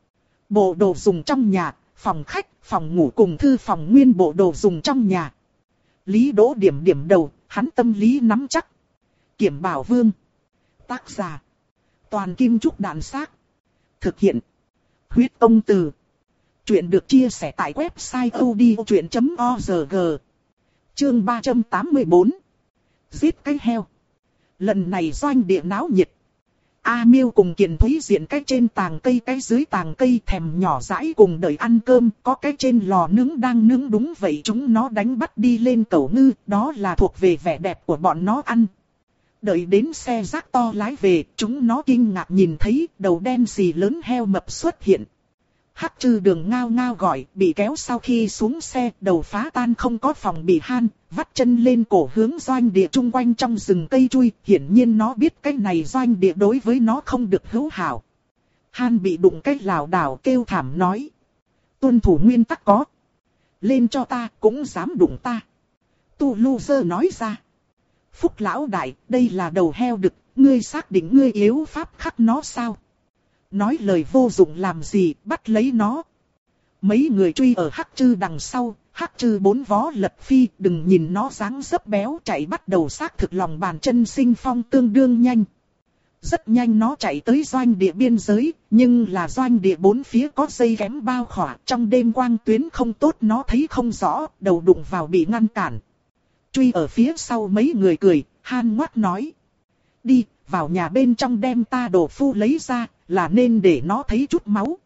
Bộ đồ dùng trong nhà, phòng khách, phòng ngủ cùng thư phòng nguyên bộ đồ dùng trong nhà. Lý Đỗ điểm điểm đầu, hắn tâm lý nắm chắc. Kiểm Bảo Vương. Tác giả. Toàn Kim Trúc Đạn Xác. Thực hiện. Huyết Công Từ. Chuyện được chia sẻ tại website odchuyện chấm org. Chương ba trăm tám mươi bốn. giết cái heo. Lần này doanh địa náo nhiệt. A Miêu cùng Kiền Thúy Diện cái trên tàng cây cái dưới tàng cây thèm nhỏ dãi cùng đợi ăn cơm, có cái trên lò nướng đang nướng đúng vậy chúng nó đánh bắt đi lên cẩu ngư, đó là thuộc về vẻ đẹp của bọn nó ăn. Đợi đến xe rác to lái về, chúng nó kinh ngạc nhìn thấy đầu đen xì lớn heo mập xuất hiện. Hắc Trư Đường ngao ngao gọi, bị kéo sau khi xuống xe, đầu phá tan không có phòng bị han, vắt chân lên cổ hướng doanh địa chung quanh trong rừng cây chui, hiển nhiên nó biết cái này doanh địa đối với nó không được hữu hảo. Han bị đụng cái lảo đảo kêu thảm nói. Tuân thủ nguyên tắc có. Lên cho ta, cũng dám đụng ta. Tu Lu Dơ nói ra. Phúc lão đại, đây là đầu heo đực, ngươi xác định ngươi yếu pháp khắc nó sao? Nói lời vô dụng làm gì, bắt lấy nó. Mấy người truy ở Hắc Trư đằng sau, Hắc Trư bốn vó lật phi, đừng nhìn nó dáng dấp béo chạy bắt đầu xác thực lòng bàn chân sinh phong tương đương nhanh. Rất nhanh nó chạy tới doanh địa biên giới, nhưng là doanh địa bốn phía có dây kém bao khỏa, trong đêm quang tuyến không tốt nó thấy không rõ, đầu đụng vào bị ngăn cản. Truy ở phía sau mấy người cười, Han ngoắt nói. Đi, vào nhà bên trong đem ta đồ phu lấy ra, là nên để nó thấy chút máu.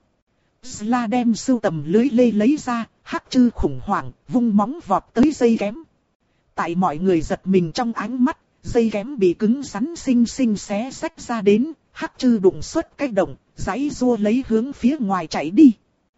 Sla đem sưu tầm lưới lê lấy ra, Hắc Trư khủng hoảng, vung móng vọt tới dây kém. Tại mọi người giật mình trong ánh mắt, dây kém bị cứng rắn xinh xinh xé xách ra đến, Hắc Trư đụng xuất cái động, giãy giụa lấy hướng phía ngoài chạy đi.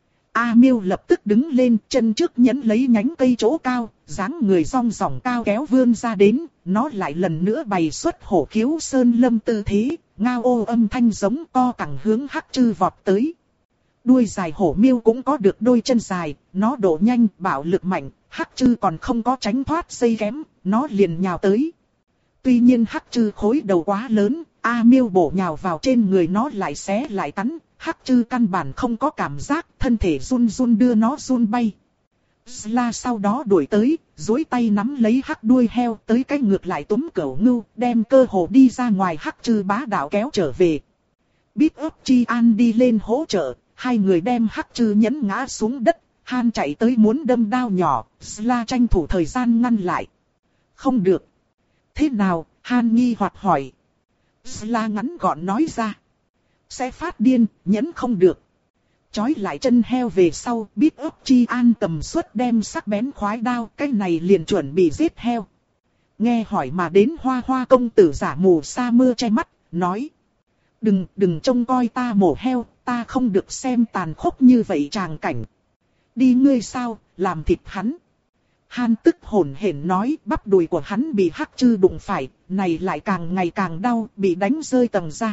A Miêu lập tức đứng lên, chân trước nhấn lấy nhánh cây chỗ cao, dáng người rong ròng cao kéo vươn ra đến, nó lại lần nữa bày xuất hổ khiếu sơn lâm tư thế, ngao ô âm thanh giống co cẳng hướng Hắc Trư vọt tới. Đuôi dài hổ miêu cũng có được đôi chân dài, nó độ nhanh, bạo lực mạnh, Hắc Trư còn không có tránh thoát dây kém, nó liền nhào tới. Tuy nhiên Hắc Trư khối đầu quá lớn, A Miêu bổ nhào vào trên người nó lại xé lại cắn, Hắc Trư căn bản không có cảm giác, thân thể run run đưa nó run bay. Sla sau đó đuổi tới, duỗi tay nắm lấy Hắc đuôi heo tới cái ngược lại túm cẩu ngưu, đem cơ hồ đi ra ngoài Hắc Trư bá đạo kéo trở về. Bíp ấp Chi An đi lên hỗ trợ, hai người đem Hắc Trư nhấn ngã xuống đất, Han chạy tới muốn đâm đao nhỏ, Sla tranh thủ thời gian ngăn lại. Không được. Thế nào? Han nghi hoặc hỏi. Sla ngắn gọn nói ra. Sẽ phát điên, nhẫn không được. Chói lại chân heo về sau, Bíp ấp Chi An cầm suất đem sắc bén khoái đao, cái này liền chuẩn bị giết heo. Nghe hỏi mà đến Hoa Hoa công tử giả mù sa mưa che mắt, nói. Đừng, đừng trông coi ta mổ heo, ta không được xem tàn khốc như vậy tràng cảnh. Đi ngươi sao, làm thịt hắn. Han tức hổn hển nói, bắp đùi của hắn bị Hắc Trư đụng phải, này lại càng ngày càng đau, bị đánh rơi tầng ra.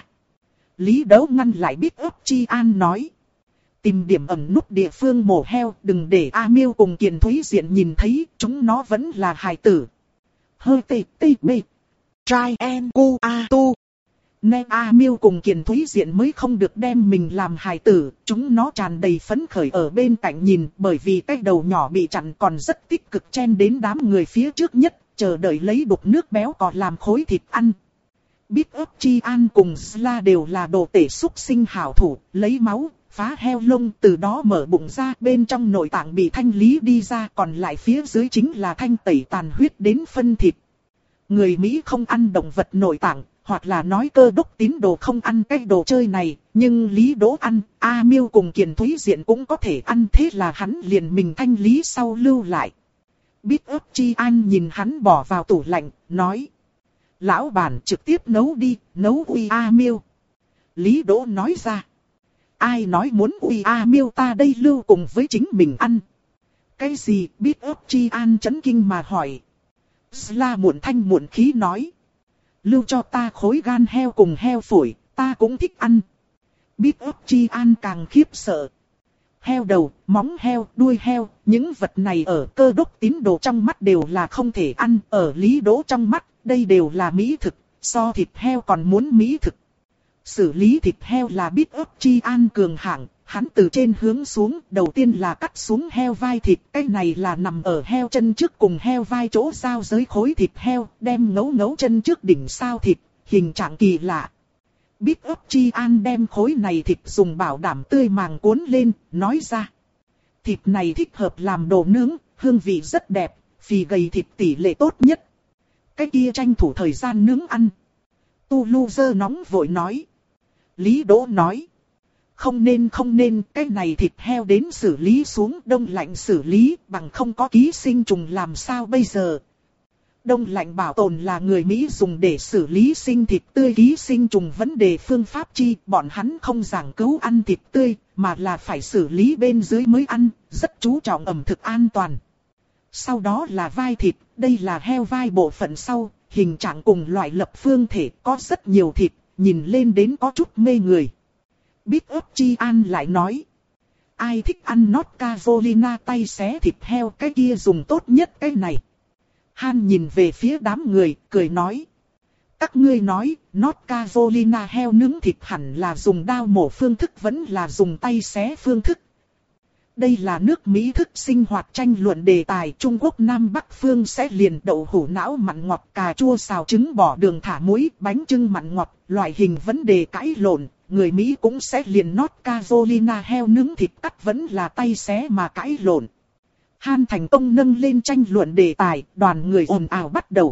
Lý Đấu ngăn lại Bíp ấp Chi An nói. Tìm điểm ẩn nút địa phương mổ heo, đừng để A Miêu cùng Kiền Thúy Diện nhìn thấy, chúng nó vẫn là hài tử. Hơi tê tê bê. Trai en cu a tu. Nên A Miêu cùng Kiền Thúy Diện mới không được đem mình làm hài tử, chúng nó tràn đầy phấn khởi ở bên cạnh nhìn, bởi vì cái đầu nhỏ bị chặn còn rất tích cực chen đến đám người phía trước nhất, chờ đợi lấy đục nước béo còn làm khối thịt ăn. Bíp ấp Chi An cùng Sla đều là đồ tể xúc sinh hảo thủ, lấy máu, phá heo lông, từ đó mở bụng ra, bên trong nội tạng bị thanh lý đi ra, còn lại phía dưới chính là thanh tẩy tàn huyết đến phân thịt. Người Mỹ không ăn động vật nội tạng, hoặc là nói Cơ Đốc tín đồ không ăn cái đồ chơi này, nhưng Lý Đỗ ăn, A Miêu cùng Kiền Thúy Diện cũng có thể ăn, thế là hắn liền mình thanh lý sau lưu lại. Bíp ấp Chi An nhìn hắn bỏ vào tủ lạnh, nói. Lão bản trực tiếp nấu đi, nấu uy A Miêu. Lý Đỗ nói ra. Ai nói muốn uy A Miêu ta đây lưu cùng với chính mình ăn. Cái gì? Bíp ấp Chi An chấn kinh mà hỏi. Sla muộn thanh muộn khí nói. Lưu cho ta khối gan heo cùng heo phổi, ta cũng thích ăn. Bíp ấp Chi An càng khiếp sợ. Heo đầu, móng heo, đuôi heo, những vật này ở Cơ Đốc tín đồ trong mắt đều là không thể ăn, ở Lý Đỗ trong mắt, đây đều là mỹ thực, so thịt heo còn muốn mỹ thực. Xử lý thịt heo là Bíp ấp Chi An cường hạng, hắn từ trên hướng xuống, đầu tiên là cắt xuống heo vai thịt, cái này là nằm ở heo chân trước cùng heo vai chỗ giao giới khối thịt heo, đem ngấu ngấu chân trước đỉnh sao thịt, hình trạng kỳ lạ. Bíp ấp Chi An đem khối này thịt dùng bảo đảm tươi màng cuốn lên, nói ra. Thịt này thích hợp làm đồ nướng, hương vị rất đẹp, phì gầy thịt tỷ lệ tốt nhất. cái kia tranh thủ thời gian nướng ăn. Tu Lu dơ nóng vội nói. Lý Đỗ nói. Không nên không nên, cái này thịt heo đến xử lý xuống đông lạnh xử lý, bằng không có ký sinh trùng làm sao bây giờ. Đông lạnh bảo tồn là người Mỹ dùng để xử lý sinh thịt tươi ký sinh trùng vấn đề phương pháp chi, bọn hắn không giảng cứu ăn thịt tươi, mà là phải xử lý bên dưới mới ăn, rất chú trọng ẩm thực an toàn. Sau đó là vai thịt, đây là heo vai bộ phận sau, hình trạng cùng loại lập phương thể có rất nhiều thịt, nhìn lên đến có chút mê người. Bít ớt chi an lại nói. Ai thích ăn North Carolina tay xé thịt heo cái kia dùng tốt nhất cái này. Han nhìn về phía đám người, cười nói. Các ngươi nói, North Carolina heo nướng thịt hẳn là dùng dao mổ phương thức vẫn là dùng tay xé phương thức. Đây là nước Mỹ thức sinh hoạt tranh luận đề tài. Trung Quốc Nam Bắc phương sẽ liền đậu hũ não mặn ngọt, cà chua xào trứng bỏ đường thả muối, bánh chưng mặn ngọt, loại hình vấn đề cãi lộn. Người Mỹ cũng sẽ liền North Carolina heo nướng thịt cắt vẫn là tay xé mà cãi lộn. Han thành công nâng lên tranh luận đề tài, đoàn người ồn ào bắt đầu.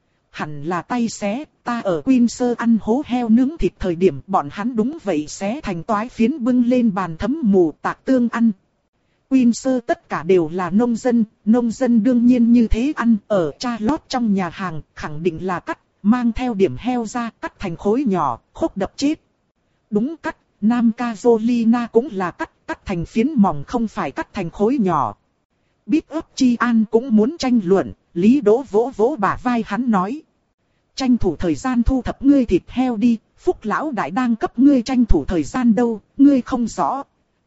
Hẳn là tay xé, ta ở Quincy ăn hố heo nướng thịt thời điểm bọn hắn đúng vậy xé thành toái phiến bưng lên bàn thấm mù tạc tương ăn. Quincy tất cả đều là nông dân, nông dân đương nhiên như thế ăn, ở Charlotte trong nhà hàng, khẳng định là cắt, mang theo điểm heo ra, cắt thành khối nhỏ, khúc đập chết. Đúng cắt, Nam Carolina cũng là cắt, cắt thành phiến mỏng không phải cắt thành khối nhỏ. Bít ớt chi an cũng muốn tranh luận, Lý Đỗ vỗ vỗ bả vai hắn nói. Tranh thủ thời gian thu thập ngươi thịt heo đi, Phúc lão đại đang cấp ngươi tranh thủ thời gian đâu, ngươi không rõ.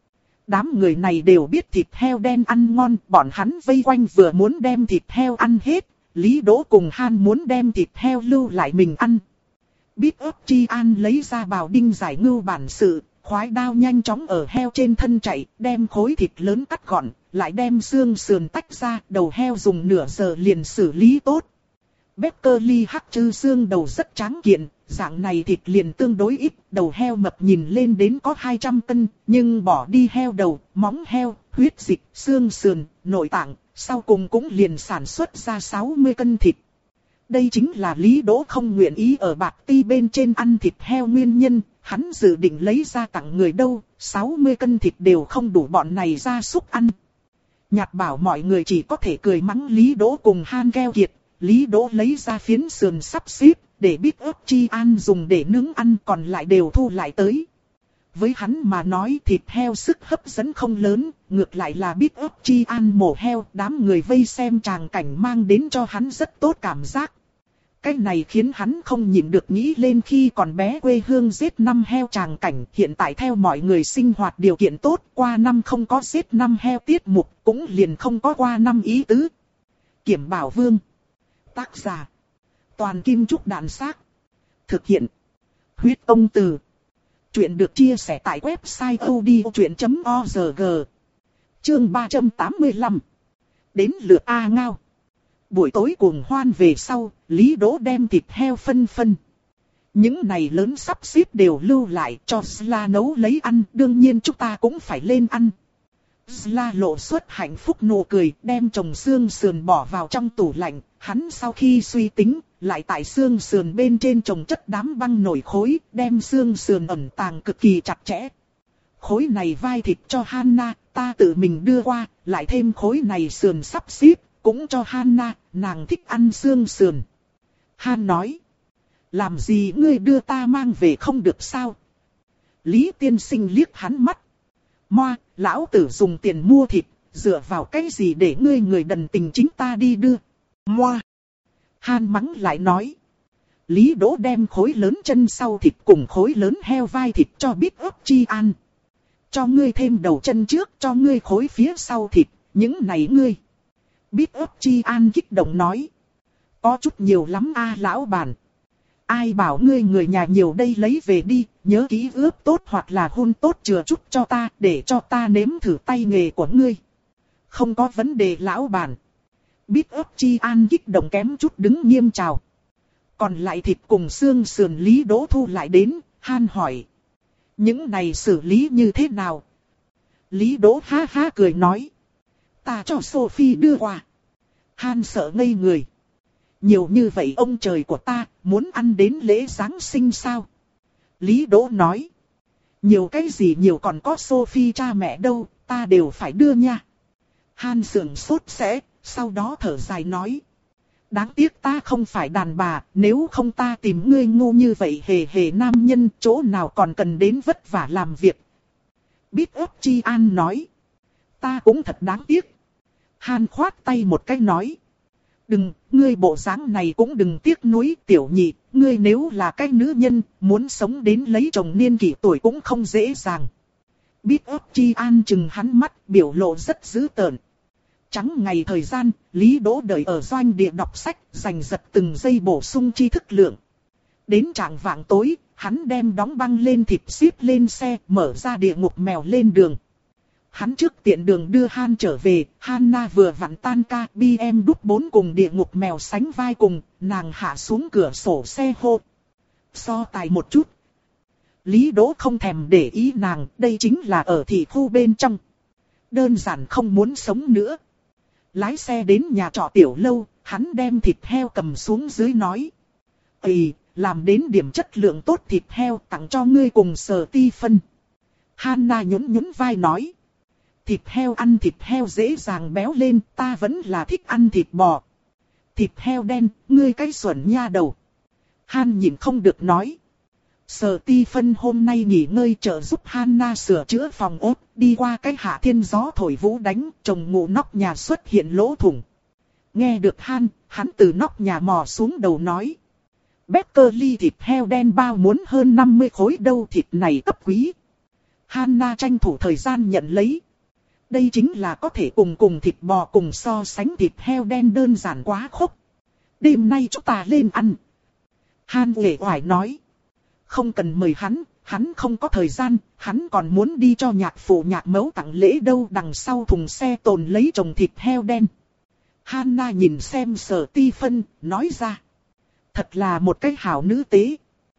Đám người này đều biết thịt heo đen ăn ngon, bọn hắn vây quanh vừa muốn đem thịt heo ăn hết, Lý Đỗ cùng Han muốn đem thịt heo lưu lại mình ăn. Bít ớt chi an lấy ra bào đinh giải ngưu bản sự, khoái đao nhanh chóng ở heo trên thân chạy, đem khối thịt lớn cắt gọn, lại đem xương sườn tách ra, đầu heo dùng nửa giờ liền xử lý tốt. Beckerly hắc chư xương đầu rất tráng kiện, dạng này thịt liền tương đối ít, đầu heo mập nhìn lên đến có hai trăm cân, nhưng bỏ đi heo đầu, móng heo, huyết dịch, xương sườn, nội tạng, sau cùng cũng liền sản xuất ra sáu mươi cân thịt. Đây chính là Lý Đỗ không nguyện ý ở bạc ti bên trên ăn thịt heo nguyên nhân, hắn dự định lấy ra tặng người đâu, sáu mươi cân thịt đều không đủ bọn này ra súc ăn. Nhạt bảo mọi người chỉ có thể cười mắng Lý Đỗ cùng Han keo kiệt, Lý Đỗ lấy ra phiến sườn sắp xếp, để bít ớt chi an dùng để nướng ăn còn lại đều thu lại tới. Với hắn mà nói thịt heo sức hấp dẫn không lớn, ngược lại là bít ớt chi an mổ heo, đám người vây xem tràng cảnh mang đến cho hắn rất tốt cảm giác. Cái này khiến hắn không nhịn được nghĩ lên khi còn bé quê hương giết năm heo tràng cảnh, hiện tại theo mọi người sinh hoạt điều kiện tốt, qua năm không có giết năm heo tiết mục, cũng liền không có qua năm ý tứ. Kiểm Bảo Vương. Tác giả. Toàn Kim Trúc Đàn Xác. Thực hiện. Huyết Công Từ. Chuyện được chia sẻ tại website odchuyện chấm org. Chương ba trăm tám mươi lăm. Đến lượt A Ngao. Buổi tối cuồng hoan về sau, Lý Đỗ đem thịt heo phân phân. Những này lớn sắp xếp đều lưu lại cho Sla nấu lấy ăn, đương nhiên chúng ta cũng phải lên ăn. Sla lộ xuất hạnh phúc nụ cười, đem chồng xương sườn bỏ vào trong tủ lạnh, hắn sau khi suy tính, lại tại xương sườn bên trên chồng chất đám băng nổi khối, đem xương sườn ẩn tàng cực kỳ chặt chẽ. Khối này vai thịt cho Hanna, ta tự mình đưa qua, lại thêm khối này sườn sắp xếp, cũng cho Hanna, nàng thích ăn xương sườn. Han nói, làm gì ngươi đưa ta mang về không được sao? Lý tiên sinh liếc hắn mắt. Moa, lão tử dùng tiền mua thịt, dựa vào cái gì để ngươi người đần tình chính ta đi đưa? Moa. Han mắng lại nói. Lý Đỗ đem khối lớn chân sau thịt cùng khối lớn heo vai thịt cho bít ớt chi an. Cho ngươi thêm đầu chân trước, cho ngươi khối phía sau thịt, những này ngươi. Bít ớt chi an kích động nói. Có chút nhiều lắm a lão bản. Ai bảo ngươi người nhà nhiều đây lấy về đi, nhớ kỹ ướp tốt hoặc là hun tốt chừa chút cho ta, để cho ta nếm thử tay nghề của ngươi. Không có vấn đề lão bản. Bít ớt chi an kích động kém chút đứng nghiêm chào. Còn lại thịt cùng xương sườn Lý Đỗ thu lại đến, Han hỏi. Những này xử lý như thế nào? Lý Đỗ ha ha cười nói. Ta cho Sophie đưa qua. Han sợ ngây người. nhiều như vậy ông trời của ta, muốn ăn đến lễ Giáng sinh sao? Lý Đỗ nói. Nhiều cái gì nhiều, còn có Sophie cha mẹ đâu, ta đều phải đưa nha. Han sườn sốt sẽ, sau đó thở dài nói. Đáng tiếc ta không phải đàn bà, nếu không ta tìm ngươi ngu như vậy hề hề nam nhân, chỗ nào còn cần đến vất vả làm việc. Bít ấp Chi An nói. Ta cũng thật đáng tiếc. Han khoát tay một cái nói. Đừng, ngươi bộ dáng này cũng đừng tiếc nuối, tiểu nhị, ngươi nếu là cái nữ nhân, muốn sống đến lấy chồng niên kỷ tuổi cũng không dễ dàng. Bít ấp Chi An chừng hắn mắt, biểu lộ rất dữ tợn. Trắng ngày thời gian, Lý Đỗ đợi ở doanh địa đọc sách, giành giật từng giây bổ sung tri thức lượng. Đến trạng vạng tối, hắn đem đóng băng lên thịt ship lên xe, mở ra địa ngục mèo lên đường. Hắn trước tiện đường đưa Han trở về, Hanna vừa vặn tan ca, bê em W bốn cùng địa ngục mèo sánh vai cùng, nàng hạ xuống cửa sổ xe hô. So tài một chút. Lý Đỗ không thèm để ý nàng, đây chính là ở thị khu bên trong. Đơn giản không muốn sống nữa. Lái xe đến nhà trọ tiểu lâu, hắn đem thịt heo cầm xuống dưới nói. Ây, làm đến điểm chất lượng tốt thịt heo tặng cho ngươi cùng Sở Ti Phân. Hanna nhún nhún vai nói. Thịt heo ăn thịt heo dễ dàng béo lên, ta vẫn là thích ăn thịt bò. Thịt heo đen, ngươi cái xuẩn nha đầu. Han nhìn không được nói. Sở Ti Phân hôm nay nghỉ ngơi trợ giúp Hanna sửa chữa phòng ốt, đi qua cái hạ thiên gió thổi vũ đánh, chồng ngủ nóc nhà xuất hiện lỗ thủng. Nghe được Han, hắn từ nóc nhà mò xuống đầu nói. Beckerly thịt heo đen bao muốn hơn năm mươi khối đâu, thịt này cấp quý. Hanna tranh thủ thời gian nhận lấy. Đây chính là có thể cùng cùng thịt bò cùng so sánh, thịt heo đen đơn giản quá khốc. Đêm nay chúng ta lên ăn. Han uể oải nói. Không cần mời hắn, hắn không có thời gian, hắn còn muốn đi cho nhạc phụ nhạc mẫu tặng lễ đâu. Đằng sau thùng xe tồn lấy chồng thịt heo đen. Hanna nhìn xem Sở Ti Phân, nói ra. Thật là một cái hảo nữ tế.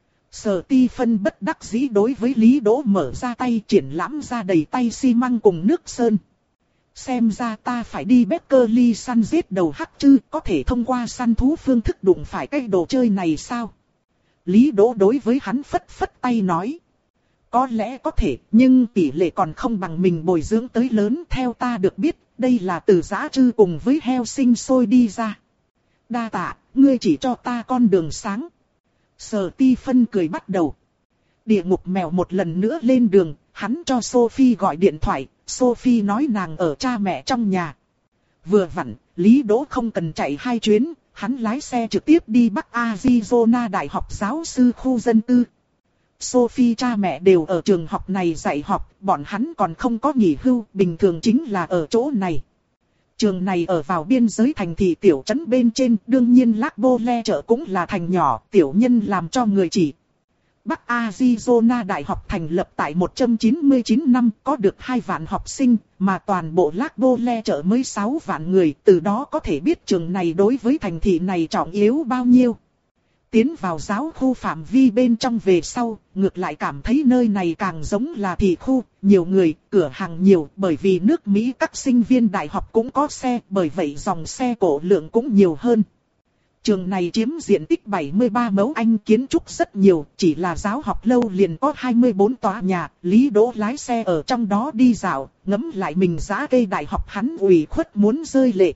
Sở Ti Phân bất đắc dĩ đối với Lý Đỗ mở ra tay, triển lãm ra đầy tay xi măng cùng nước sơn. Xem ra ta phải đi Beckerly săn giết đầu hắc chư, có thể thông qua săn thú phương thức đụng phải cái đồ chơi này sao? Lý Đỗ đối với hắn phất phất tay nói. Có lẽ có thể, nhưng tỷ lệ còn không bằng mình bồi dưỡng tới lớn. Theo ta được biết, đây là từ dã trư cùng với heo sinh sôi đi ra. Đa tạ, ngươi chỉ cho ta con đường sáng. Sở Ti Phân cười bắt đầu. Địa ngục mèo một lần nữa lên đường, hắn cho Sophie gọi điện thoại, Sophie nói nàng ở cha mẹ trong nhà. Vừa vặn, Lý Đỗ không cần chạy hai chuyến, hắn lái xe trực tiếp đi Bắc Arizona Đại học giáo sư khu dân tư. Sophie cha mẹ đều ở trường học này dạy học, bọn hắn còn không có nghỉ hưu, bình thường chính là ở chỗ này. Trường này ở vào biên giới thành thị tiểu trấn bên trên, đương nhiên Lac Bô Le chợ cũng là thành nhỏ, tiểu nhân làm cho người chỉ. Bắc Arizona Đại học thành lập tại một trăm chín mươi chín năm, có được hai vạn học sinh, mà toàn bộ Lac Bô Le chợ mới sáu vạn người, từ đó có thể biết trường này đối với thành thị này trọng yếu bao nhiêu. Tiến vào giáo khu phạm vi bên trong về sau, ngược lại cảm thấy nơi này càng giống là thị khu, nhiều người, cửa hàng nhiều, bởi vì nước Mỹ các sinh viên đại học cũng có xe, bởi vậy dòng xe cổ lượng cũng nhiều hơn. Trường này chiếm diện tích bảy mươi ba mẫu Anh, kiến trúc rất nhiều, chỉ là giáo học lâu liền có hai mươi bốn tòa nhà, Lý Đỗ lái xe ở trong đó đi dạo, ngẫm lại mình giá cây đại học hắn ủy khuất muốn rơi lệ.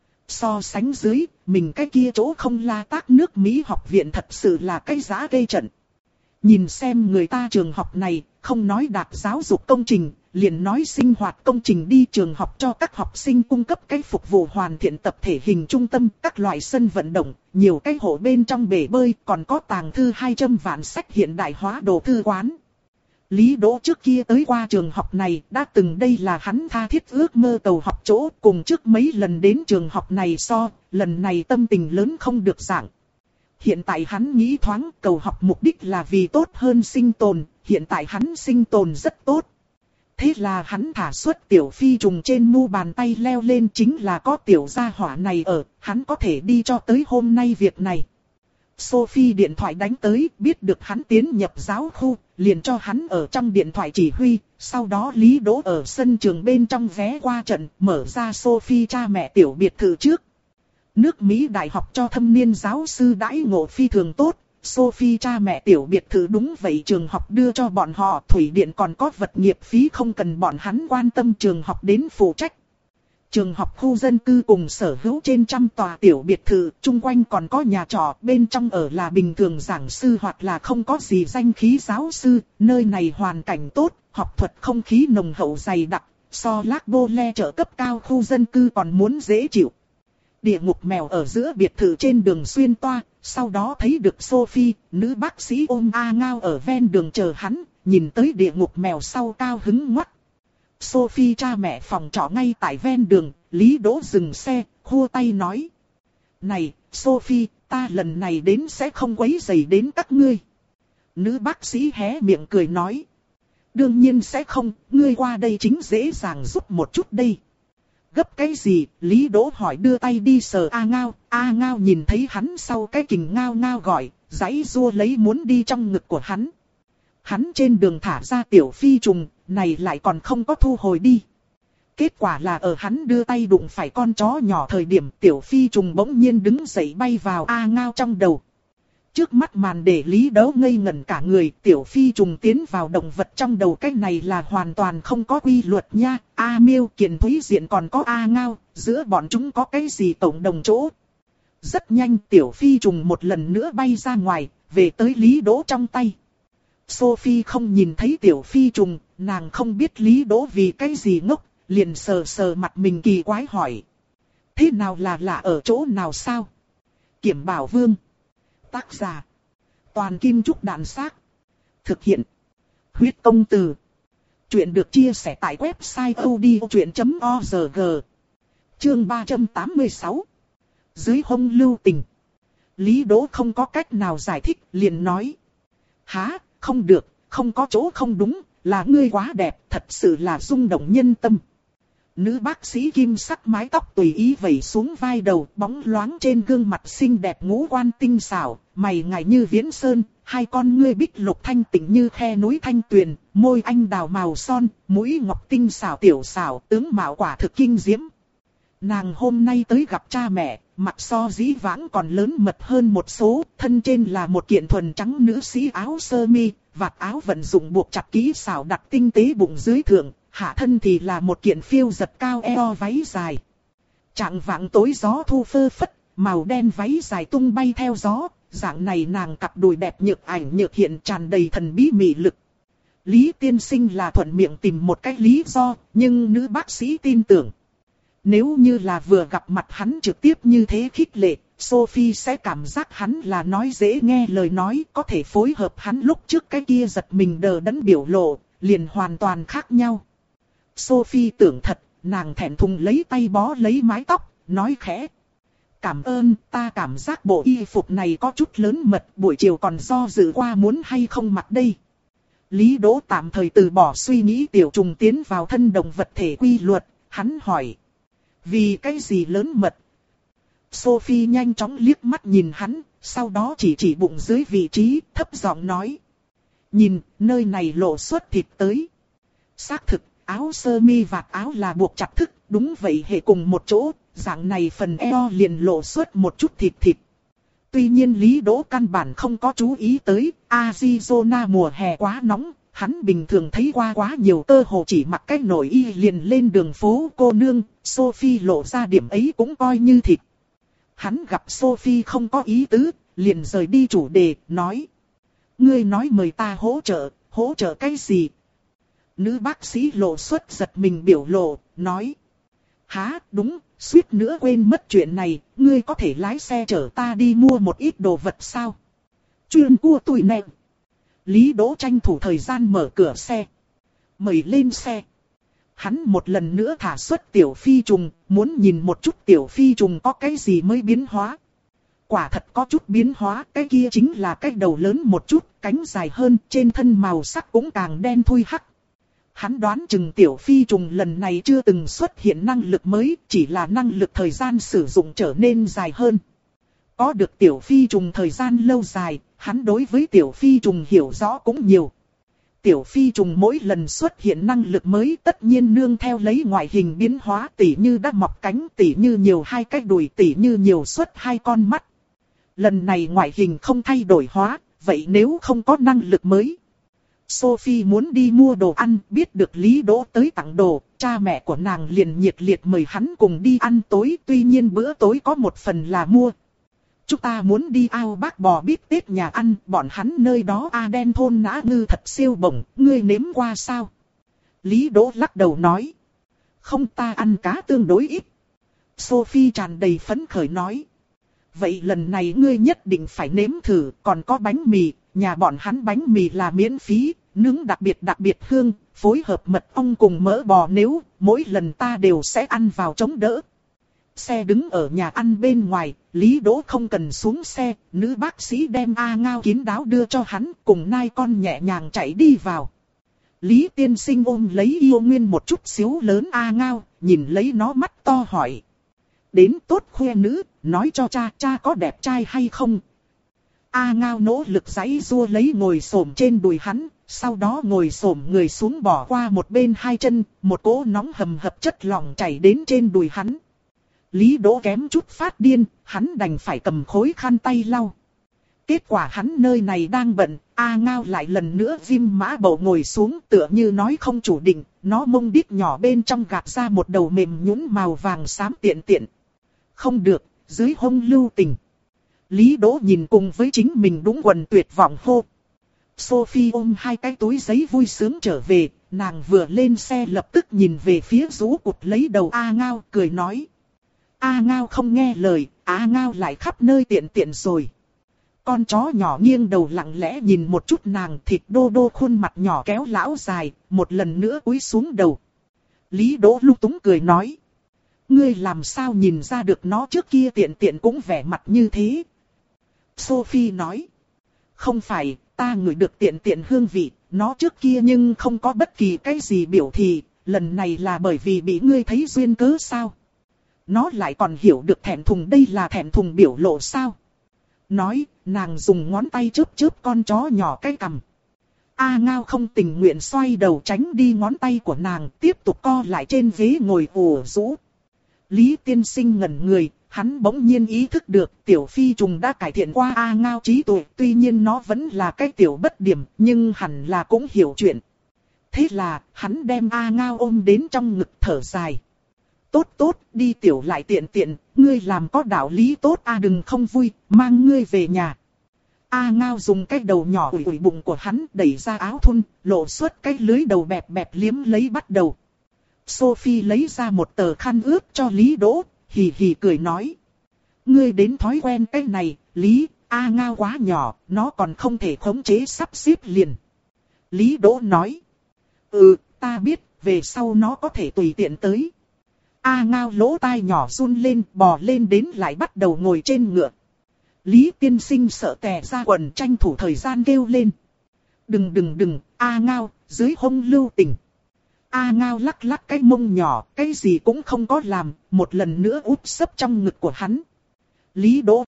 So sánh dưới, mình cái kia chỗ không la tác nước Mỹ học viện thật sự là cái giá cây trận. Nhìn xem người ta trường học này, không nói đạt giáo dục công trình, liền nói sinh hoạt công trình đi, trường học cho các học sinh cung cấp cái phục vụ hoàn thiện tập thể hình trung tâm, các loại sân vận động, nhiều cái hồ bên trong bể bơi, còn có tàng thư hai trăm vạn sách hiện đại hóa đồ thư quán. Lý Đỗ trước kia tới qua trường học này, đã từng đây là hắn tha thiết ước mơ cầu học chỗ, cùng trước mấy lần đến trường học này so, lần này tâm tình lớn không được dạng. Hiện tại hắn nghĩ thoáng, cầu học mục đích là vì tốt hơn sinh tồn, hiện tại hắn sinh tồn rất tốt. Thế là hắn thả xuất tiểu phi trùng trên mu bàn tay leo lên, chính là có tiểu gia hỏa này ở, hắn có thể đi cho tới hôm nay việc này. Sophie điện thoại đánh tới, biết được hắn tiến nhập giáo khu, liền cho hắn ở trong điện thoại chỉ huy, sau đó Lý Đỗ ở sân trường bên trong vé qua trận, mở ra Sophie cha mẹ tiểu biệt thự trước. Nước Mỹ đại học cho thâm niên giáo sư đãi ngộ phi thường tốt. Sophie cha mẹ tiểu biệt thự đúng vậy trường học đưa cho bọn họ, thủy điện còn có vật nghiệp phí không cần bọn hắn quan tâm, trường học đến phụ trách. Trường học khu dân cư cùng sở hữu trên trăm tòa tiểu biệt thự, chung quanh còn có nhà trọ, bên trong ở là bình thường giảng sư hoặc là không có gì danh khí giáo sư, nơi này hoàn cảnh tốt, học thuật không khí nồng hậu dày đặc, so Lac Bô Le trợ cấp cao khu dân cư còn muốn dễ chịu. Địa ngục mèo ở giữa biệt thự trên đường xuyên toa, sau đó thấy được Sophie, nữ bác sĩ ôm A Ngao ở ven đường chờ hắn, nhìn tới địa ngục mèo sau cao hứng ngoắt. Sophie cha mẹ phòng trọ ngay tại ven đường, Lý Đỗ dừng xe, khua tay nói. Này, Sophie, ta lần này đến sẽ không quấy rầy đến các ngươi. Nữ bác sĩ hé miệng cười nói. Đương nhiên sẽ không, ngươi qua đây chính dễ dàng giúp một chút đây. Gấp cái gì? Lý Đỗ hỏi đưa tay đi sờ A Ngao. A Ngao nhìn thấy hắn sau cái kình ngao ngao gọi, giãy giụa lấy muốn đi trong ngực của hắn. Hắn trên đường thả ra tiểu phi trùng, này lại còn không có thu hồi đi. Kết quả là ở hắn đưa tay đụng phải con chó nhỏ thời điểm tiểu phi trùng bỗng nhiên đứng dậy bay vào A Ngao trong đầu. Trước mắt màn để Lý Đỗ ngây ngẩn cả người, tiểu phi trùng tiến vào động vật trong đầu, cái này là hoàn toàn không có quy luật nha. A Miêu, Kiền Thúy Diện còn có A Ngao, giữa bọn chúng có cái gì tổng đồng chỗ. Rất nhanh tiểu phi trùng một lần nữa bay ra ngoài, về tới Lý Đỗ trong tay. Sophie không nhìn thấy tiểu phi trùng, nàng không biết Lý Đỗ vì cái gì ngốc, liền sờ sờ mặt mình kỳ quái hỏi. Thế nào là lạ ở chỗ nào sao? Kiểm Bảo Vương. Tác giả. Toàn Kim Trúc Đạn Xác. Thực hiện. Huyết Công Từ. Chuyện được chia sẻ tại website odchuyện chấm org. Chương ba trăm tám mươi sáu. Dưới hông lưu tình. Lý Đỗ không có cách nào giải thích, liền nói. Hả, không được, không có chỗ không đúng, là ngươi quá đẹp, thật sự là rung động nhân tâm. Nữ bác sĩ kim sắc mái tóc tùy ý vẩy xuống vai đầu, bóng loáng trên gương mặt xinh đẹp ngũ quan tinh xảo, mày ngài như viễn sơn, hai con ngươi bích lục thanh tịnh như khe núi thanh tuyền, môi anh đào màu son, mũi ngọc tinh xảo tiểu xảo, tướng mạo quả thực kinh diễm. Nàng hôm nay tới gặp cha mẹ, mặt so dĩ vãng còn lớn mật hơn một số, thân trên là một kiện thuần trắng nữ sĩ áo sơ mi, vạt áo vận dụng buộc chặt kỹ xảo đặt tinh tế bụng dưới thượng, hạ thân thì là một kiện phiêu giật cao eo váy dài. Trạng vạng tối gió thu phơ phất, màu đen váy dài tung bay theo gió, dạng này nàng cặp đùi đẹp nhược ảnh nhược hiện tràn đầy thần bí mị lực. Lý tiên sinh là thuận miệng tìm một cái lý do, nhưng nữ bác sĩ tin tưởng. Nếu như là vừa gặp mặt hắn trực tiếp như thế khích lệ, Sophie sẽ cảm giác hắn là nói dễ nghe lời nói, có thể phối hợp hắn lúc trước cái kia giật mình đờ đẫn biểu lộ, liền hoàn toàn khác nhau. Sophie tưởng thật, nàng thẹn thùng lấy tay bó lấy mái tóc, nói khẽ. Cảm ơn, ta cảm giác bộ y phục này có chút lớn mật, buổi chiều còn do dự qua muốn hay không mặc đây. Lý Đỗ tạm thời từ bỏ suy nghĩ tiểu trùng tiến vào thân động vật thể quy luật, hắn hỏi. Vì cái gì lớn mật? Sophie nhanh chóng liếc mắt nhìn hắn, sau đó chỉ chỉ bụng dưới vị trí, thấp giọng nói. Nhìn, nơi này lộ xuất thịt tới. Xác thực, áo sơ mi vạt áo là buộc chặt thức, đúng vậy hệ cùng một chỗ, dạng này phần eo liền lộ xuất một chút thịt thịt. Tuy nhiên Lý Đỗ căn bản không có chú ý tới, Arizona mùa hè quá nóng, hắn bình thường thấy qua quá nhiều cơ hồ chỉ mặc cái nội y liền lên đường phố cô nương, Sophie lộ ra điểm ấy cũng coi như thịt. Hắn gặp Sophie không có ý tứ, liền rời đi chủ đề, nói. Ngươi nói mời ta hỗ trợ, hỗ trợ cái gì? Nữ bác sĩ lộ xuất giật mình biểu lộ, nói. Hả, đúng, suýt nữa quên mất chuyện này, ngươi có thể lái xe chở ta đi mua một ít đồ vật sao? Chuyên cua tụi nè. Lý Đỗ tranh thủ thời gian mở cửa xe. Mời lên xe. Hắn một lần nữa thả xuất tiểu phi trùng, muốn nhìn một chút tiểu phi trùng có cái gì mới biến hóa. Quả thật có chút biến hóa, cái kia chính là cái đầu lớn một chút, cánh dài hơn, trên thân màu sắc cũng càng đen thui hắc. Hắn đoán chừng tiểu phi trùng lần này chưa từng xuất hiện năng lực mới, chỉ là năng lực thời gian sử dụng trở nên dài hơn. Có được tiểu phi trùng thời gian lâu dài, hắn đối với tiểu phi trùng hiểu rõ cũng nhiều. tiểu phi trùng mỗi lần xuất hiện năng lực mới tất nhiên nương theo lấy ngoại hình biến hóa, tỉ như đã mọc cánh, tỉ như nhiều hai cái đùi, tỉ như nhiều xuất hai con mắt. Lần này ngoại hình không thay đổi hóa, vậy nếu không có năng lực mới? Sophie muốn đi mua đồ ăn, biết được Lý Đỗ tới tặng đồ, cha mẹ của nàng liền nhiệt liệt mời hắn cùng đi ăn tối, tuy nhiên bữa tối có một phần là mua. Chúng ta muốn đi ao bác bò bít tết nhà ăn, bọn hắn nơi đó A đen thôn nã ngư thật siêu bổng, ngươi nếm qua sao? Lý Đỗ lắc đầu nói. Không, ta ăn cá tương đối ít. Sophie tràn đầy phấn khởi nói. Vậy lần này ngươi nhất định phải nếm thử, còn có bánh mì, nhà bọn hắn bánh mì là miễn phí, nướng đặc biệt đặc biệt hương, phối hợp mật ong cùng mỡ bò, nếu mỗi lần ta đều sẽ ăn vào chống đỡ. Xe đứng ở nhà ăn bên ngoài, Lý Đỗ không cần xuống xe, nữ bác sĩ đem A Ngao kín đáo đưa cho hắn, cùng nai con nhẹ nhàng chạy đi vào. Lý tiên sinh ôm lấy yêu nguyên một chút xíu lớn A Ngao, nhìn lấy nó mắt to hỏi. Đến tốt khoe nữ, nói cho cha, cha có đẹp trai hay không? A Ngao nỗ lực giãy giụa lấy ngồi xổm trên đùi hắn, sau đó ngồi xổm người xuống bỏ qua một bên hai chân, một cỗ nóng hầm hập chất lỏng chảy đến trên đùi hắn. Lý Đỗ kém chút phát điên, hắn đành phải cầm khối khăn tay lau. Kết quả hắn nơi này đang bận, A Ngao lại lần nữa viêm mã bầu ngồi xuống tựa như nói không chủ định, nó mông đít nhỏ bên trong gạt ra một đầu mềm nhũn màu vàng xám tiện tiện. Không được, dưới hông lưu tình. Lý Đỗ nhìn cùng với chính mình đúng quần tuyệt vọng hô. Sophie ôm hai cái túi giấy vui sướng trở về, nàng vừa lên xe lập tức nhìn về phía rũ cụt lấy đầu A Ngao, cười nói. A Ngao không nghe lời, A Ngao lại khắp nơi tiện tiện rồi. Con chó nhỏ nghiêng đầu lặng lẽ nhìn một chút nàng, thịt đô đô khuôn mặt nhỏ kéo lão dài, một lần nữa cúi xuống đầu. Lý Đỗ lung túng cười nói. Ngươi làm sao nhìn ra được nó trước kia tiện tiện cũng vẻ mặt như thế? Sophie nói. Không phải, ta ngửi được tiện tiện hương vị, nó trước kia nhưng không có bất kỳ cái gì biểu thị, lần này là bởi vì bị ngươi thấy duyên cớ sao? Nó lại còn hiểu được thẹn thùng, đây là thẹn thùng biểu lộ sao? Nói, nàng dùng ngón tay chớp chớp con chó nhỏ cái cằm. A Ngao không tình nguyện xoay đầu tránh đi ngón tay của nàng, tiếp tục co lại trên ghế ngồi ủ rũ. Lý tiên sinh ngẩn người, hắn bỗng nhiên ý thức được tiểu phi trùng đã cải thiện qua A Ngao trí tuệ, tuy nhiên nó vẫn là cái tiểu bất điểm, nhưng hẳn là cũng hiểu chuyện. Thế là, hắn đem A Ngao ôm đến trong ngực thở dài. Tốt tốt, đi tiểu lại tiện tiện, ngươi làm có đạo lý tốt a, đừng không vui, mang ngươi về nhà. A Ngao dùng cái đầu nhỏ ủi ủi bụng của hắn, đẩy ra áo thun, lộ xuất cái lưới đầu bẹp bẹp liếm lấy bắt đầu. Sophie lấy ra một tờ khăn ướt cho Lý Đỗ, hì hì cười nói. Ngươi đến thói quen cái này, Lý, A Ngao quá nhỏ, nó còn không thể khống chế sắp xếp liền. Lý Đỗ nói. Ừ, ta biết, về sau nó có thể tùy tiện tới. A Ngao lỗ tai nhỏ run lên, bò lên đến lại bắt đầu ngồi trên ngựa. Lý tiên sinh sợ tè ra quần, tranh thủ thời gian kêu lên. Đừng đừng đừng, A Ngao, dưới hông lưu tình. A Ngao lắc lắc cái mông nhỏ, cái gì cũng không có làm, một lần nữa úp sấp trong ngực của hắn. Lý Đỗ.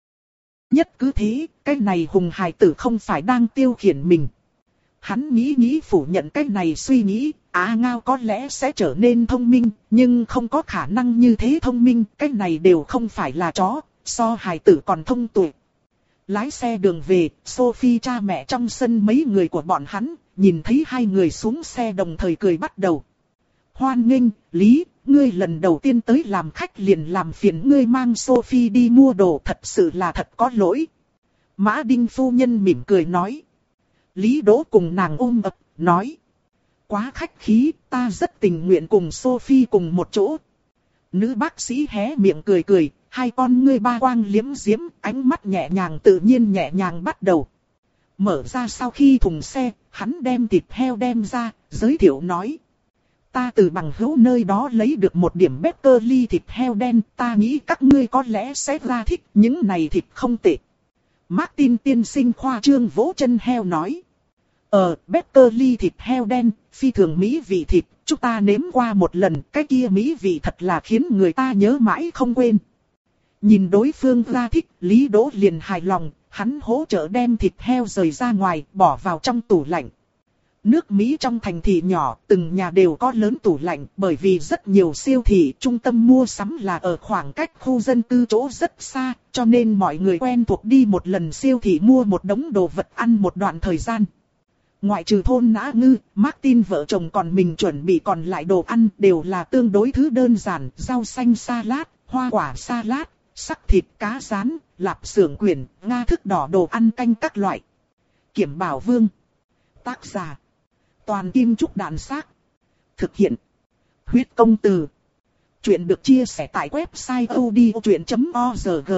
Nhất cứ thế, cái này hùng hài tử không phải đang tiêu khiển mình. Hắn nghĩ nghĩ phủ nhận cái này suy nghĩ, A Ngao có lẽ sẽ trở nên thông minh, nhưng không có khả năng như thế thông minh, cái này đều không phải là chó, so hài tử còn thông tuệ. Lái xe đường về, Sophie cha mẹ trong sân mấy người của bọn hắn, nhìn thấy hai người xuống xe đồng thời cười bắt đầu. Hoan nghênh, Lý, ngươi lần đầu tiên tới làm khách liền làm phiền ngươi mang Sophie đi mua đồ, thật sự là thật có lỗi. Mã Đinh phu nhân mỉm cười nói. Lý Đỗ cùng nàng ôm ập, nói. Quá khách khí, ta rất tình nguyện cùng Sophie cùng một chỗ. Nữ bác sĩ hé miệng cười cười, hai con ngươi ba quang liếm diếm, ánh mắt nhẹ nhàng tự nhiên nhẹ nhàng bắt đầu. Mở ra sau khi thùng xe, hắn đem thịt heo đem ra, giới thiệu nói. Ta từ bằng hữu nơi đó lấy được một điểm Beckerly thịt heo đen, ta nghĩ các ngươi có lẽ sẽ ra thích, những này thịt không tệ. Martin tiên sinh khoa trương vỗ chân heo nói. Ờ, Beckerly thịt heo đen, phi thường mỹ vị thịt, chúng ta nếm qua một lần, cái kia mỹ vị thật là khiến người ta nhớ mãi không quên. Nhìn đối phương ra thích, Lý Đỗ liền hài lòng, hắn hỗ trợ đem thịt heo rời ra ngoài, bỏ vào trong tủ lạnh. Nước Mỹ trong thành thị nhỏ, từng nhà đều có lớn tủ lạnh, bởi vì rất nhiều siêu thị, trung tâm mua sắm là ở khoảng cách khu dân cư chỗ rất xa, cho nên mọi người quen thuộc đi một lần siêu thị mua một đống đồ vật ăn một đoạn thời gian. Ngoại trừ Thôn Nã Ngư, Martin vợ chồng còn mình chuẩn bị còn lại đồ ăn đều là tương đối thứ đơn giản, rau xanh salad, hoa quả salad, sắc thịt cá rán, lạp xưởng quyển, Nga thức đỏ đồ ăn canh các loại. Kiểm Bảo Vương. Tác giả. Toàn Kim Trúc Đạn Xác. Thực hiện. Huyết Công Từ. Chuyện được chia sẻ tại website odchuyện chấm org.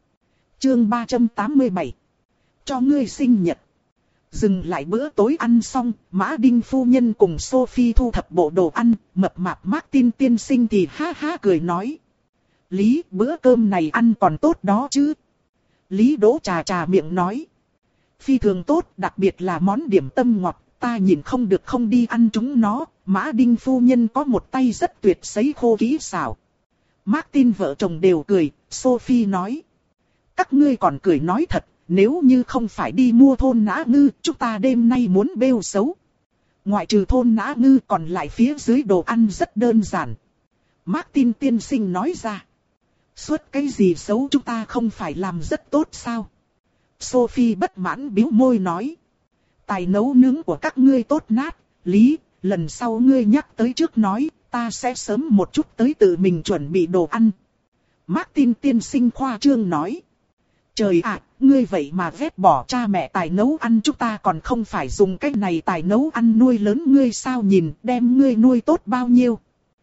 Chương ba trăm tám mươi bảy. Cho ngươi sinh nhật. Dừng lại bữa tối ăn xong, Mã Đinh phu nhân cùng Sophie thu thập bộ đồ ăn, mập mạp Martin tiên sinh thì ha ha cười nói. Lý, bữa cơm này ăn còn tốt đó chứ. Lý Đỗ trà trà miệng nói. Phi thường tốt, đặc biệt là món điểm tâm ngọt, ta nhìn không được không đi ăn chúng nó. Mã Đinh phu nhân có một tay rất tuyệt sấy khô kỹ xảo. Martin vợ chồng đều cười, Sophie nói. Các ngươi còn cười nói thật, nếu như không phải đi mua Thôn Nã Ngư, chúng ta đêm nay muốn bêu xấu. Ngoại trừ Thôn Nã Ngư còn lại phía dưới đồ ăn rất đơn giản. Martin tiên sinh nói ra. Suốt cái gì xấu chúng ta không phải làm rất tốt sao? Sophie bất mãn bĩu môi nói. Tài nấu nướng của các ngươi tốt nát, Lý, lần sau ngươi nhắc tới trước nói, ta sẽ sớm một chút tới tự mình chuẩn bị đồ ăn. Martin tiên sinh khoa trương nói. Trời ạ, ngươi vậy mà ghét bỏ cha mẹ tài nấu ăn, chúng ta còn không phải dùng cái này tài nấu ăn nuôi lớn ngươi sao, nhìn đem ngươi nuôi tốt bao nhiêu.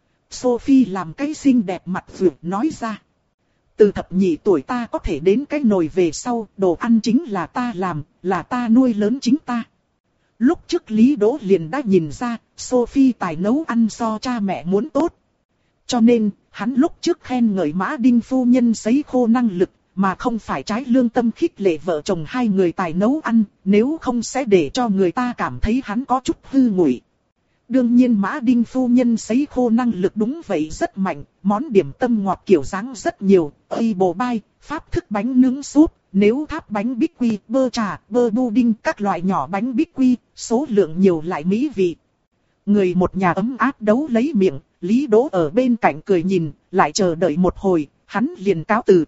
Sophie làm cái xinh đẹp mặt vượt nói ra. Từ thập nhị tuổi ta có thể đến cái nồi về sau, đồ ăn chính là ta làm, là ta nuôi lớn chính ta. Lúc trước Lý Đỗ liền đã nhìn ra, Sophie tài nấu ăn so cha mẹ muốn tốt. Cho nên, hắn lúc trước khen ngợi Mã Đinh phu nhân sấy khô năng lực, mà không phải trái lương tâm khích lệ vợ chồng hai người tài nấu ăn, nếu không sẽ để cho người ta cảm thấy hắn có chút hư ngụy. Đương nhiên Mã Đinh phu nhân sấy khô năng lực đúng vậy rất mạnh, món điểm tâm ngọt kiểu dáng rất nhiều, ây bồ bai, pháp thức bánh nướng súp, nếu tháp bánh bích quy, bơ trà, bơ pudding, các loại nhỏ bánh bích quy, số lượng nhiều lại mỹ vị. Người một nhà ấm áp đấu lấy miệng, Lý Đỗ ở bên cạnh cười nhìn, lại chờ đợi một hồi, hắn liền cáo từ.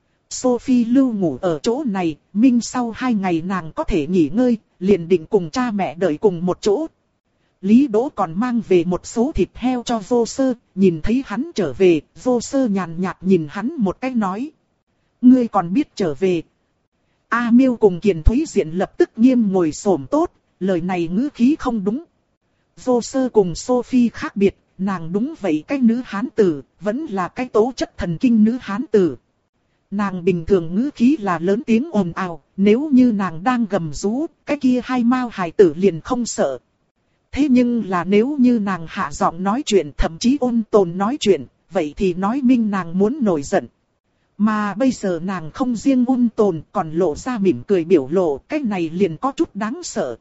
Sophie lưu ngủ ở chỗ này, minh sau hai ngày nàng có thể nghỉ ngơi, liền định cùng cha mẹ đợi cùng một chỗ. Lý Đỗ còn mang về một số thịt heo cho Vô Sơ, nhìn thấy hắn trở về, Vô Sơ nhàn nhạt nhìn hắn một cái nói. Ngươi còn biết trở về. A Miêu cùng Kiền Thúy Diện lập tức nghiêm ngồi xổm tốt, lời này ngữ khí không đúng. Vô Sơ cùng Sophie khác biệt, nàng đúng vậy cái nữ hán tử, vẫn là cái tố chất thần kinh nữ hán tử. Nàng bình thường ngữ khí là lớn tiếng ồn ào, nếu như nàng đang gầm rú, cái kia hai mao hài tử liền không sợ. Thế nhưng là nếu như nàng hạ giọng nói chuyện, thậm chí ôn tồn nói chuyện, vậy thì nói minh nàng muốn nổi giận. Mà bây giờ nàng không riêng ôn tồn, còn lộ ra mỉm cười biểu lộ, cái này liền có chút đáng sợ.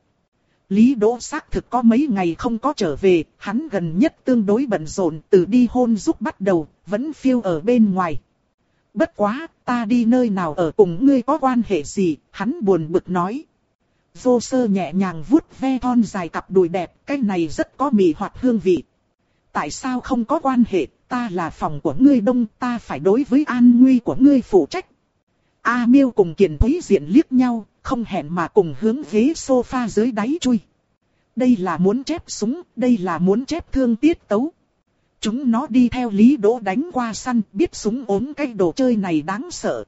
Lý Đỗ xác thực có mấy ngày không có trở về, hắn gần nhất tương đối bận rộn, từ đi hôn giúp bắt đầu, vẫn phiêu ở bên ngoài. Bất quá, ta đi nơi nào ở cùng ngươi có quan hệ gì, hắn buồn bực nói. Vô Sơ nhẹ nhàng vuốt ve thon dài cặp đùi đẹp, cái này rất có mị hoặc hương vị. Tại sao không có quan hệ, ta là phòng của ngươi đông, ta phải đối với an nguy của ngươi phụ trách. A Miêu cùng Kiền Thúy Diện liếc nhau, không hẹn mà cùng hướng ghế sofa dưới đáy chui. Đây là muốn chép súng, đây là muốn chép thương tiết tấu. Chúng nó đi theo Lý Đỗ đánh qua săn, biết súng ốm cái đồ chơi này đáng sợ.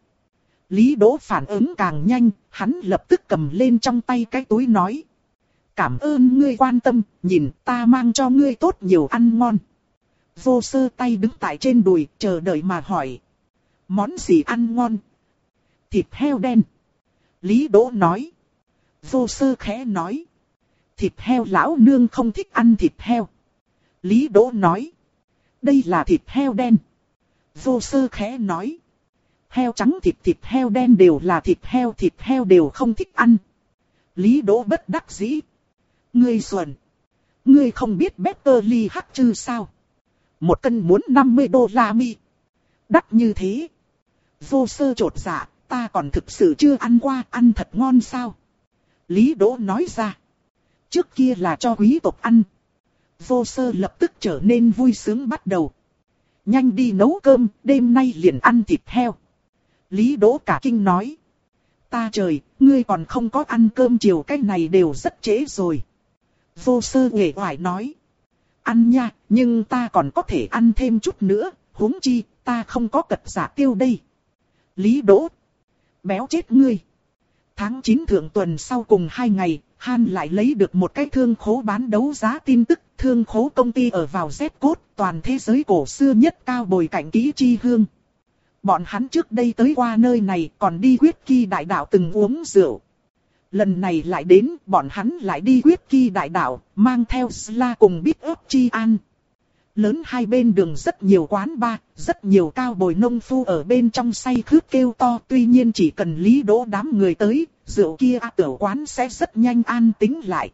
Lý Đỗ phản ứng càng nhanh, hắn lập tức cầm lên trong tay cái túi nói. Cảm ơn ngươi quan tâm, nhìn ta mang cho ngươi tốt nhiều ăn ngon. Vô Sơ tay đứng tại trên đùi, chờ đợi mà hỏi. Món gì ăn ngon? Thịt heo đen. Lý Đỗ nói. Vô Sơ khẽ nói. Thịt heo lão nương không thích ăn thịt heo. Lý Đỗ nói. Đây là thịt heo đen. Vô Sơ khẽ nói. Heo trắng thịt thịt heo đen đều là thịt heo, thịt heo đều không thích ăn. Lý Đỗ bất đắc dĩ. Ngươi xuẩn. Ngươi không biết Beverly Hắc chứ sao? Một cân muốn năm mươi đô la mi. Đắt như thế. Vô Sơ chột dạ, ta còn thực sự chưa ăn qua, ăn thật ngon sao? Lý Đỗ nói ra. trước kia là cho quý tộc ăn. Vô Sơ lập tức trở nên vui sướng bắt đầu. Nhanh đi nấu cơm, đêm nay liền ăn thịt heo. Lý Đỗ cả kinh nói. Ta trời, ngươi còn không có ăn cơm chiều, cái này đều rất trễ rồi. Vô Sơ uể oải nói. Ăn nha, nhưng ta còn có thể ăn thêm chút nữa, huống chi, ta không có cật giả tiêu đây. Lý Đỗ. Béo chết ngươi. Tháng chín thượng tuần sau cùng hai ngày, Han lại lấy được một cái thương khố bán đấu giá tin tức. Thương khố công ty ở vào Z-Code, toàn thế giới cổ xưa nhất cao bồi cảnh kỹ chi hương. Bọn hắn trước đây tới qua nơi này còn đi Quyết Kỳ đại đạo từng uống rượu. Lần này lại đến, bọn hắn lại đi Quyết Kỳ đại đạo, mang theo Sla cùng Big Up Chi An. Lớn hai bên đường rất nhiều quán bar, rất nhiều cao bồi nông phu ở bên trong say khướt kêu to. Tuy nhiên chỉ cần Lý Đỗ đám người tới, rượu kia tiểu quán sẽ rất nhanh an tĩnh lại.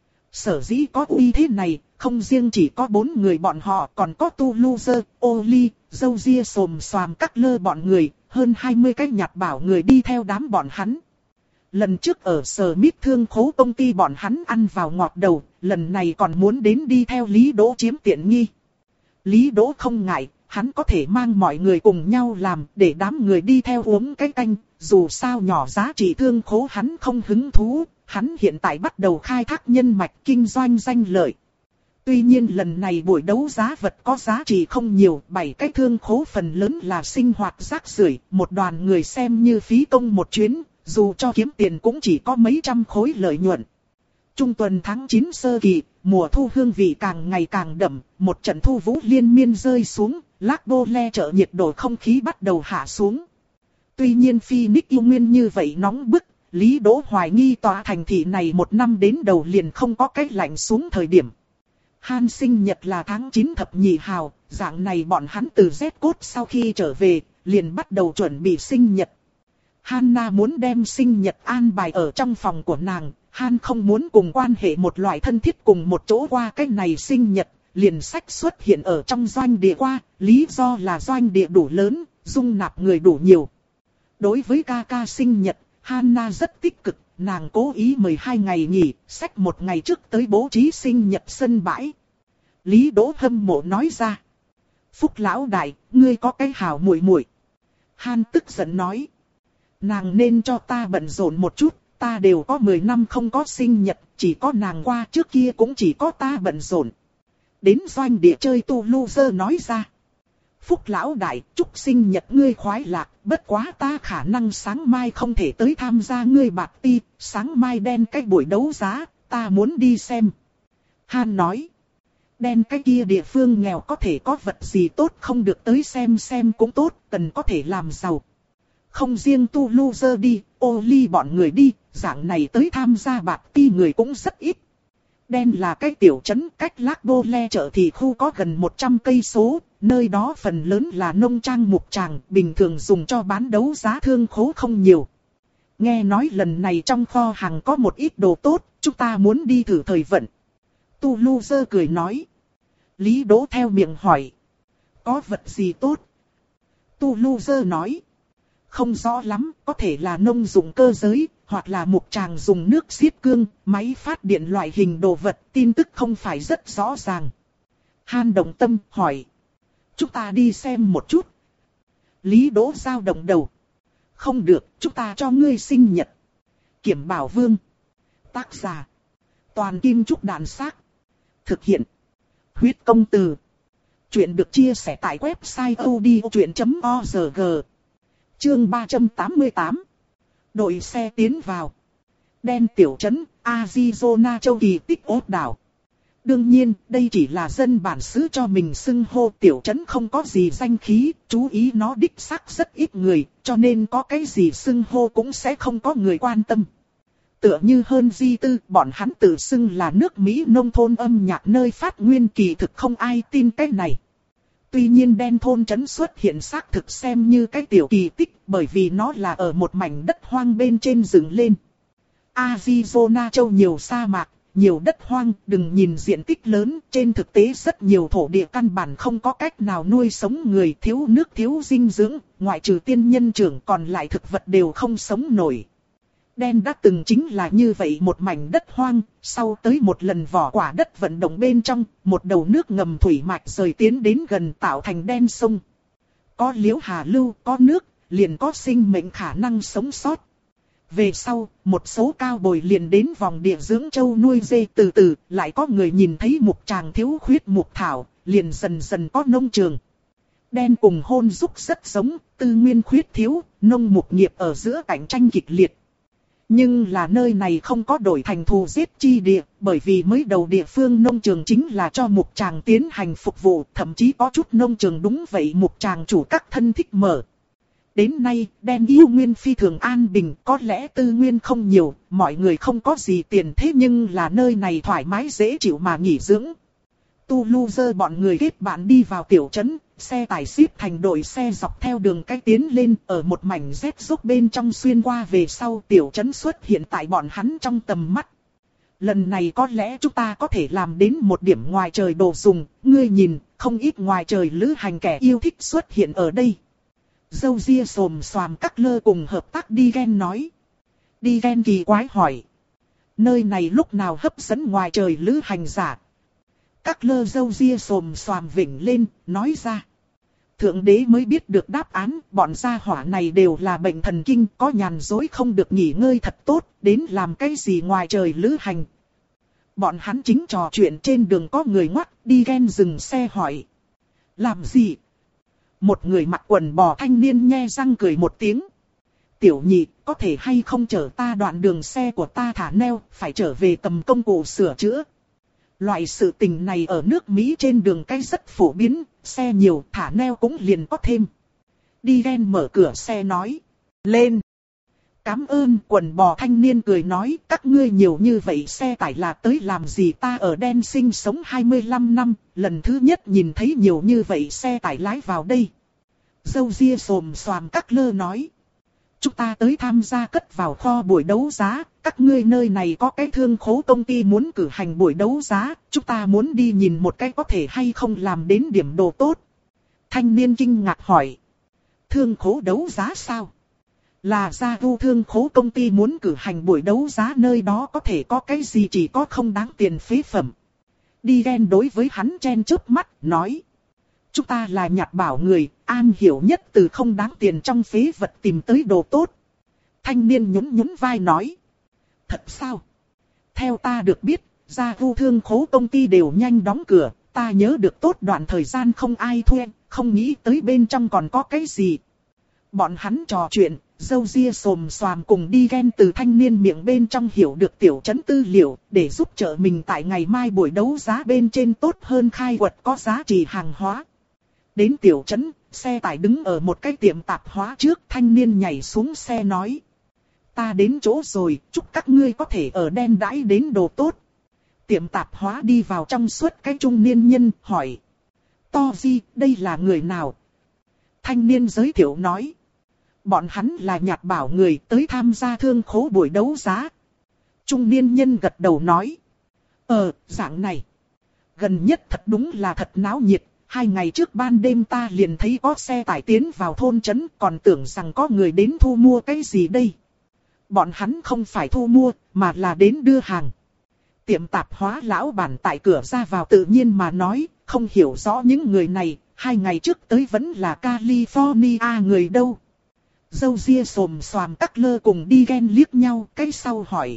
Sở dĩ có uy thế này, không riêng chỉ có bốn người bọn họ, còn có Tu Loser, Oli, Dâu Ria xồm xoàm các lơ bọn người, hơn hai mươi cái nhặt bảo người đi theo đám bọn hắn. Lần trước ở Sở Mít thương khố công ty bọn hắn ăn vào ngọt đầu, lần này còn muốn đến đi theo Lý Đỗ chiếm tiện nghi. Lý Đỗ không ngại, hắn có thể mang mọi người cùng nhau làm, để đám người đi theo uống cái canh, dù sao nhỏ giá trị thương khố hắn không hứng thú, hắn hiện tại bắt đầu khai thác nhân mạch kinh doanh danh lợi. Tuy nhiên lần này buổi đấu giá vật có giá trị không nhiều, bảy cái thương khố phần lớn là sinh hoạt rác rưởi, một đoàn người xem như phí công một chuyến, dù cho kiếm tiền cũng chỉ có mấy trăm khối lợi nhuận. Trung tuần tháng chín sơ kỳ, mùa thu hương vị càng ngày càng đậm, một trận thu vũ liên miên rơi xuống, Lác Bô Le chợ nhiệt độ không khí bắt đầu hạ xuống. Tuy nhiên Phoenix yêu nguyên như vậy nóng bức, Lý Đỗ hoài nghi tòa thành thị này một năm đến đầu liền không có cách lạnh xuống thời điểm. Han sinh nhật là tháng chín thập nhị hào, dạng này bọn hắn từ Z-Code sau khi trở về, liền bắt đầu chuẩn bị sinh nhật. Hanna muốn đem sinh nhật an bài ở trong phòng của nàng, Han không muốn cùng quan hệ một loại thân thiết cùng một chỗ qua cái này sinh nhật, liền sách xuất hiện ở trong doanh địa qua, lý do là doanh địa đủ lớn, dung nạp người đủ nhiều. Đối với ca ca sinh nhật, Hanna rất tích cực, nàng cố ý mời hai ngày nghỉ, sách một ngày trước tới bố trí sinh nhật sân bãi. Lý Đỗ hâm mộ nói ra. Phúc lão đại, ngươi có cái hảo muội muội. Han tức giận nói. Nàng nên cho ta bận rộn một chút, ta đều có mười năm không có sinh nhật, chỉ có nàng qua trước kia cũng chỉ có ta bận rộn. Đến doanh địa chơi Tu Loser nói ra. Phúc lão đại, chúc sinh nhật ngươi khoái lạc, bất quá ta khả năng sáng mai không thể tới tham gia ngươi bạc ti, sáng mai đen cái buổi đấu giá, ta muốn đi xem. Han nói. Đen cái kia địa phương nghèo có thể có vật gì tốt không được tới xem xem cũng tốt, cần có thể làm giàu. Không riêng Tu Loser đi, Oli bọn người đi, dạng này tới tham gia bạc ti người cũng rất ít. Đen là cái tiểu trấn cách Lác Bô Le chợ thì khu có gần một trăm cây số, nơi đó phần lớn là nông trang mục tràng, bình thường dùng cho bán đấu giá thương khố không nhiều. Nghe nói lần này trong kho hàng có một ít đồ tốt, chúng ta muốn đi thử thời vận. Tu Loser cười nói. Lý Đỗ theo miệng hỏi. Có vật gì tốt? Tu Loser nói. Không rõ lắm, có thể là nông dụng cơ giới, hoặc là mục tràng dùng nước xiết cương, máy phát điện loại hình đồ vật, tin tức không phải rất rõ ràng. Han động tâm hỏi. Chúng ta đi xem một chút. Lý Đỗ dao động đầu. Không được, chúng ta cho ngươi sinh nhật. Kiểm Bảo Vương. Tác giả. Toàn Kim Trúc Đàn Xác. Thực hiện. Huyết Công Từ. Chuyện được chia sẻ tại website odchuyện chấm org. Chương ba trăm tám mươi tám. Đội xe tiến vào. Đen tiểu trấn, Arizona châu kỳ tích ốt đảo. Đương nhiên, đây chỉ là dân bản xứ cho mình xưng hô, tiểu trấn không có gì danh khí, chú ý nó đích xác rất ít người, cho nên có cái gì xưng hô cũng sẽ không có người quan tâm. Tựa như hơn di tư, bọn hắn tự xưng là nước Mỹ nông thôn âm nhạc nơi phát nguyên, kỳ thực không ai tin cái này. Tuy nhiên đen thôn trấn xuất hiện xác thực xem như cái tiểu kỳ tích, bởi vì nó là ở một mảnh đất hoang bên trên dựng lên. Arizona châu nhiều sa mạc, nhiều đất hoang, đừng nhìn diện tích lớn, trên thực tế rất nhiều thổ địa căn bản không có cách nào nuôi sống người, thiếu nước thiếu dinh dưỡng, ngoại trừ tiên nhân trưởng còn lại thực vật đều không sống nổi. Đen đã từng chính là như vậy một mảnh đất hoang, sau tới một lần vỏ quả đất vận động bên trong, một đầu nước ngầm thủy mạch rời tiến đến gần tạo thành đen sông. Có liễu hà lưu, có nước, liền có sinh mệnh khả năng sống sót. Về sau, một số cao bồi liền đến vòng địa dưỡng trâu nuôi dê, từ từ, lại có người nhìn thấy mục tràng thiếu khuyết mục thảo, liền dần dần có nông trường. Đen cùng hôn giúp rất giống, tư nguyên khuyết thiếu, nông mục nghiệp ở giữa cạnh tranh kịch liệt. Nhưng là nơi này không có đổi thành thù giết chi địa, bởi vì mới đầu địa phương nông trường chính là cho mục tràng tiến hành phục vụ, thậm chí có chút nông trường đúng vậy mục tràng chủ các thân thích mở. Đến nay, đen yêu nguyên phi thường an bình, có lẽ tư nguyên không nhiều, mọi người không có gì tiền, thế nhưng là nơi này thoải mái dễ chịu mà nghỉ dưỡng. Tu Lu dơ bọn người kết bạn đi vào tiểu trấn, xe tải xếp thành đội xe dọc theo đường cái tiến lên, ở một mảnh rét dốc bên trong xuyên qua về sau tiểu trấn xuất hiện tại bọn hắn trong tầm mắt. Lần này có lẽ chúng ta có thể làm đến một điểm ngoài trời đồ dùng, ngươi nhìn, không ít ngoài trời lữ hành kẻ yêu thích xuất hiện ở đây. Dâu ria xồm xoàm các lơ cùng hợp tác đi ghen nói. Đi ghen kỳ quái hỏi. Nơi này lúc nào hấp dẫn ngoài trời lữ hành giả? Các lơ dâu ria xồm xoàm vỉnh lên, nói ra. Thượng đế mới biết được đáp án, bọn gia hỏa này đều là bệnh thần kinh, có nhàn dối không được nghỉ ngơi thật tốt, đến làm cái gì ngoài trời lữ hành. Bọn hắn chính trò chuyện trên đường có người ngoắc, đi ghen dừng xe hỏi. Làm gì? Một người mặc quần bò thanh niên nhe răng cười một tiếng. Tiểu nhị, có thể hay không chở ta đoạn đường xe của ta thả neo, phải trở về tầm công cụ sửa chữa. Loại sự tình này ở nước Mỹ trên đường cái rất phổ biến, xe nhiều thả neo cũng liền có thêm. Đi ghen mở cửa xe nói. Lên. Cám ơn, quần bò thanh niên cười nói, các ngươi nhiều như vậy xe tải là tới làm gì, ta ở đen sinh sống hai mươi lăm năm, lần thứ nhất nhìn thấy nhiều như vậy xe tải lái vào đây. Dâu ria xồm xoàm các lơ nói. Chúng ta tới tham gia cất vào kho buổi đấu giá, các ngươi nơi này có cái thương khố công ty muốn cử hành buổi đấu giá, chúng ta muốn đi nhìn một cái có thể hay không làm đến điểm đồ tốt. Thanh niên kinh ngạc hỏi. Thương khố đấu giá sao? Là gia vu thương khố công ty muốn cử hành buổi đấu giá, nơi đó có thể có cái gì chỉ có không đáng tiền phế phẩm. Đi ghen đối với hắn chen chớp mắt, nói. Chúng ta là nhặt bảo người, an hiểu nhất từ không đáng tiền trong phế vật tìm tới đồ tốt. Thanh niên nhún nhún vai nói. Thật sao? Theo ta được biết, gia vu thương khố công ty đều nhanh đóng cửa, ta nhớ được tốt đoạn thời gian không ai thuê, không nghĩ tới bên trong còn có cái gì. Bọn hắn trò chuyện, dâu ria xồm xoàm cùng đi ghen từ thanh niên miệng bên trong hiểu được tiểu trấn tư liệu, để giúp trợ mình tại ngày mai buổi đấu giá bên trên tốt hơn khai quật có giá trị hàng hóa. Đến tiểu trấn, xe tải đứng ở một cái tiệm tạp hóa trước, thanh niên nhảy xuống xe nói. Ta đến chỗ rồi, chúc các ngươi có thể ở đen đãi đến đồ tốt. Tiệm tạp hóa đi vào trong suốt cái trung niên nhân, hỏi. To gì, đây là người nào? Thanh niên giới thiệu nói. Bọn hắn là nhặt bảo người tới tham gia thương khố buổi đấu giá. Trung niên nhân gật đầu nói. Ờ, dạng này. Gần nhất thật đúng là thật náo nhiệt. Hai ngày trước ban đêm ta liền thấy có xe tải tiến vào thôn trấn, còn tưởng rằng có người đến thu mua cái gì đây. Bọn hắn không phải thu mua, mà là đến đưa hàng. Tiệm tạp hóa lão bản tại cửa ra vào tự nhiên mà nói, không hiểu rõ những người này, hai ngày trước tới vẫn là California người đâu. Dâu ria xồm xoàm các lơ cùng đi ghen liếc nhau, cái sau hỏi.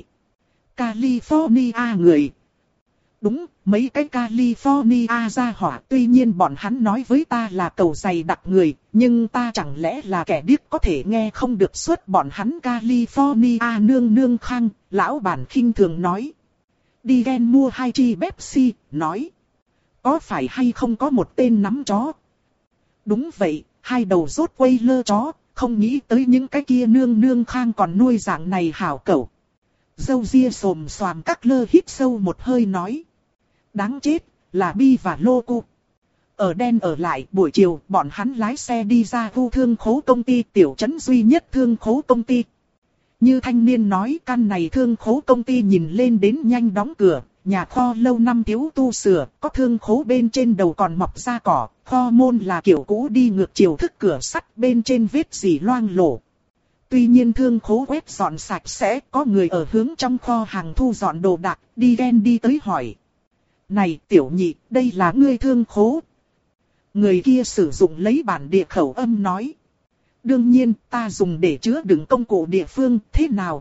California người. Đúng, mấy cái California ra hỏa, tuy nhiên bọn hắn nói với ta là cầu dày đặc người, nhưng ta chẳng lẽ là kẻ điếc có thể nghe không được suốt bọn hắn California nương nương khang, lão bản khinh thường nói. Đi ghen mua hai chi Pepsi, nói. Có phải hay không có một tên nắm chó? Đúng vậy, hai đầu rốt quay lơ chó, không nghĩ tới những cái kia nương nương khang còn nuôi dạng này hảo cẩu. Dâu ria xồm xoàm các lơ hít sâu một hơi nói. Đáng chết, là Bi và Lô Cu. Ở đen ở lại, buổi chiều, bọn hắn lái xe đi ra vu thương khố công ty, tiểu trấn duy nhất thương khố công ty. Như thanh niên nói, căn này thương khố công ty nhìn lên đến nhanh đóng cửa, nhà kho lâu năm thiếu tu sửa, có thương khố bên trên đầu còn mọc ra cỏ, kho môn là kiểu cũ đi ngược chiều thức cửa sắt bên trên vết dỉ loang lổ. Tuy nhiên thương khố quét dọn sạch sẽ, có người ở hướng trong kho hàng thu dọn đồ đạc, đi ghen đi tới hỏi. Này tiểu nhị, đây là ngươi thương khố. Người kia sử dụng lấy bản địa khẩu âm nói. Đương nhiên, ta dùng để chứa đựng công cụ địa phương, thế nào?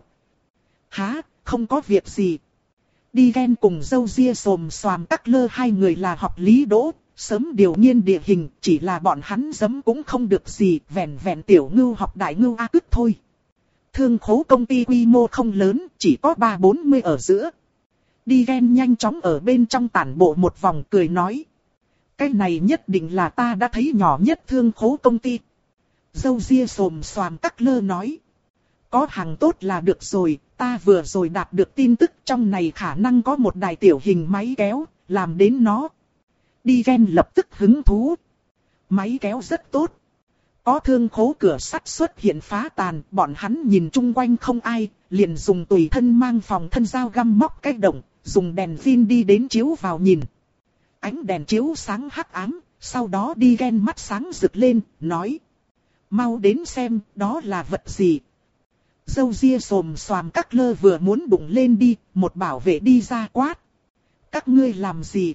Hả, không có việc gì. Đi ghen cùng dâu ria xồm xoàm cắt lơ hai người là học lý đỗ, sớm điều nghiên địa hình, chỉ là bọn hắn giấm cũng không được gì, vẹn vẹn tiểu ngưu học đại ngưu a cứt thôi. Thương khố công ty quy mô không lớn, chỉ có ba bốn mươi ở giữa. Đi ghen nhanh chóng ở bên trong tản bộ một vòng cười nói. Cái này nhất định là ta đã thấy nhỏ nhất thương khố công ty. Dâu ria xồm xoàm cắt lơ nói. Có hàng tốt là được rồi, ta vừa rồi đạt được tin tức trong này khả năng có một đài tiểu hình máy kéo, làm đến nó. Đi ghen lập tức hứng thú. Máy kéo rất tốt. Có thương khố cửa sắt xuất hiện phá tàn, bọn hắn nhìn chung quanh không ai, liền dùng tùy thân mang phòng thân dao găm móc cái động, dùng đèn pin đi đến chiếu vào nhìn. Ánh đèn chiếu sáng hắc ám, sau đó đi ghen mắt sáng rực lên, nói. Mau đến xem, đó là vật gì. Dâu ria xồm xoàm cắt lơ vừa muốn đụng lên đi, một bảo vệ đi ra quát. Các ngươi làm gì?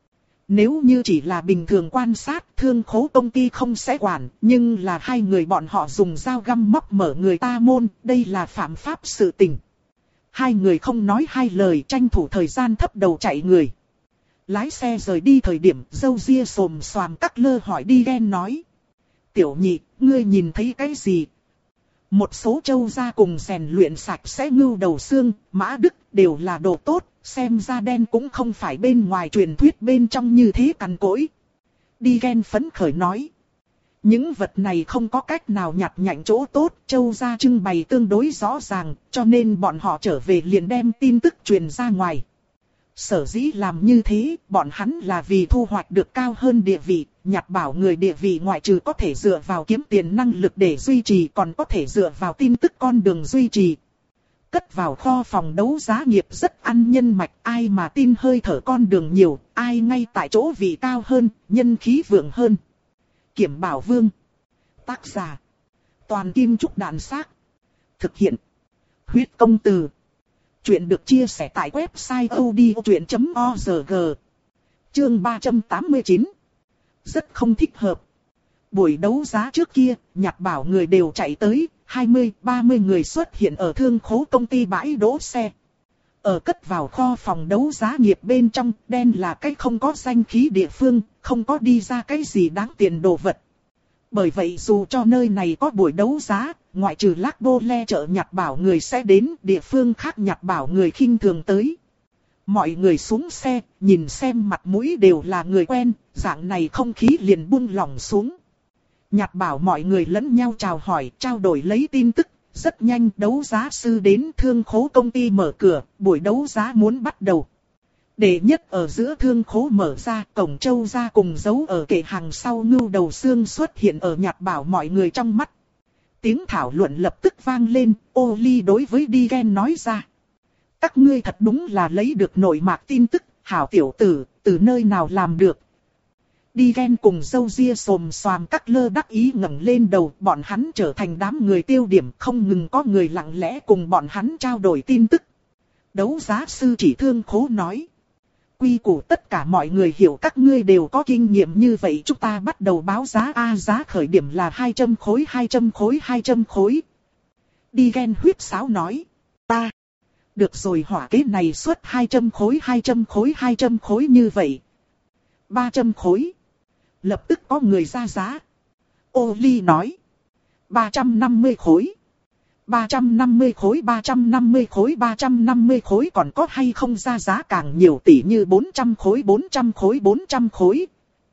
Nếu như chỉ là bình thường quan sát, thương khố công ty không sẽ quản, nhưng là hai người bọn họ dùng dao găm móc mở người ta môn, đây là phạm pháp sự tình. Hai người không nói hai lời, tranh thủ thời gian thấp đầu chạy người. Lái xe rời đi thời điểm, dâu ria xồm xoàm cắt lơ hỏi đi ghen nói. Tiểu nhị, ngươi nhìn thấy cái gì? Một số trâu da cùng rèn luyện sạch sẽ ngưu đầu xương, mã đức đều là đồ tốt, xem da đen cũng không phải bên ngoài truyền thuyết bên trong như thế cằn cỗi. Đi ghen phấn khởi nói. Những vật này không có cách nào nhặt nhạnh chỗ tốt, trâu da trưng bày tương đối rõ ràng, cho nên bọn họ trở về liền đem tin tức truyền ra ngoài. Sở dĩ làm như thế, bọn hắn là vì thu hoạch được cao hơn địa vị, nhặt bảo người địa vị ngoại trừ có thể dựa vào kiếm tiền năng lực để duy trì còn có thể dựa vào tin tức con đường duy trì. Cất vào kho phòng đấu giá nghiệp rất ăn nhân mạch, ai mà tin hơi thở con đường nhiều, ai ngay tại chỗ vị cao hơn, nhân khí vượng hơn. Kiểm Bảo Vương. Tác giả. Toàn Kim Trúc Đàn Xác. Thực hiện. Huyết Công Từ. Chuyện được chia sẻ tại website odchuyện chấm org. Chương ba trăm tám mươi chín. Rất không thích hợp. Buổi đấu giá trước kia, nhặt bảo người đều chạy tới, hai mươi ba mươi người xuất hiện ở thương khố công ty bãi đỗ xe. Ở cất vào kho phòng đấu giá nghiệp bên trong, đen là cái không có danh khí địa phương, không có đi ra cái gì đáng tiền đồ vật. Bởi vậy dù cho nơi này có buổi đấu giá, ngoại trừ Lác Bô Le chợ nhặt bảo người sẽ đến, địa phương khác nhặt bảo người khinh thường tới. Mọi người xuống xe, nhìn xem mặt mũi đều là người quen, dạng này không khí liền buông lỏng xuống. Nhặt bảo mọi người lẫn nhau chào hỏi, trao đổi lấy tin tức, rất nhanh đấu giá sư đến thương khố công ty mở cửa, buổi đấu giá muốn bắt đầu. Đệ nhất ở giữa thương khố mở ra, cổng trâu ra cùng giấu ở kệ hàng sau ngưu đầu xương xuất hiện ở nhặt bảo mọi người trong mắt. Tiếng thảo luận lập tức vang lên, ô ly đối với đi ghen nói ra. Các ngươi thật đúng là lấy được nội mạc tin tức, hảo tiểu tử, từ nơi nào làm được. Đi ghen cùng dâu ria xồm xoàm cắt lơ đắc ý ngẩng lên đầu, bọn hắn trở thành đám người tiêu điểm, không ngừng có người lặng lẽ cùng bọn hắn trao đổi tin tức. Đấu giá sư chỉ thương khố nói. Quy củ tất cả mọi người hiểu các ngươi đều có kinh nghiệm như vậy, chúng ta bắt đầu báo giá A, giá khởi điểm là hai trăm khối, hai trăm khối, hai trăm khối. Đi ghen huyết sáo nói. Ta. Được rồi, hỏa kế này suốt hai trăm khối, hai trăm khối, hai trăm khối như vậy. ba trăm khối. Lập tức có người ra giá. Ô ly nói. ba trăm năm mươi khối. ba trăm năm mươi khối, ba trăm năm mươi khối, ba trăm năm mươi khối, còn có hay không ra giá càng nhiều tỷ như bốn trăm khối, bốn trăm khối, bốn trăm khối.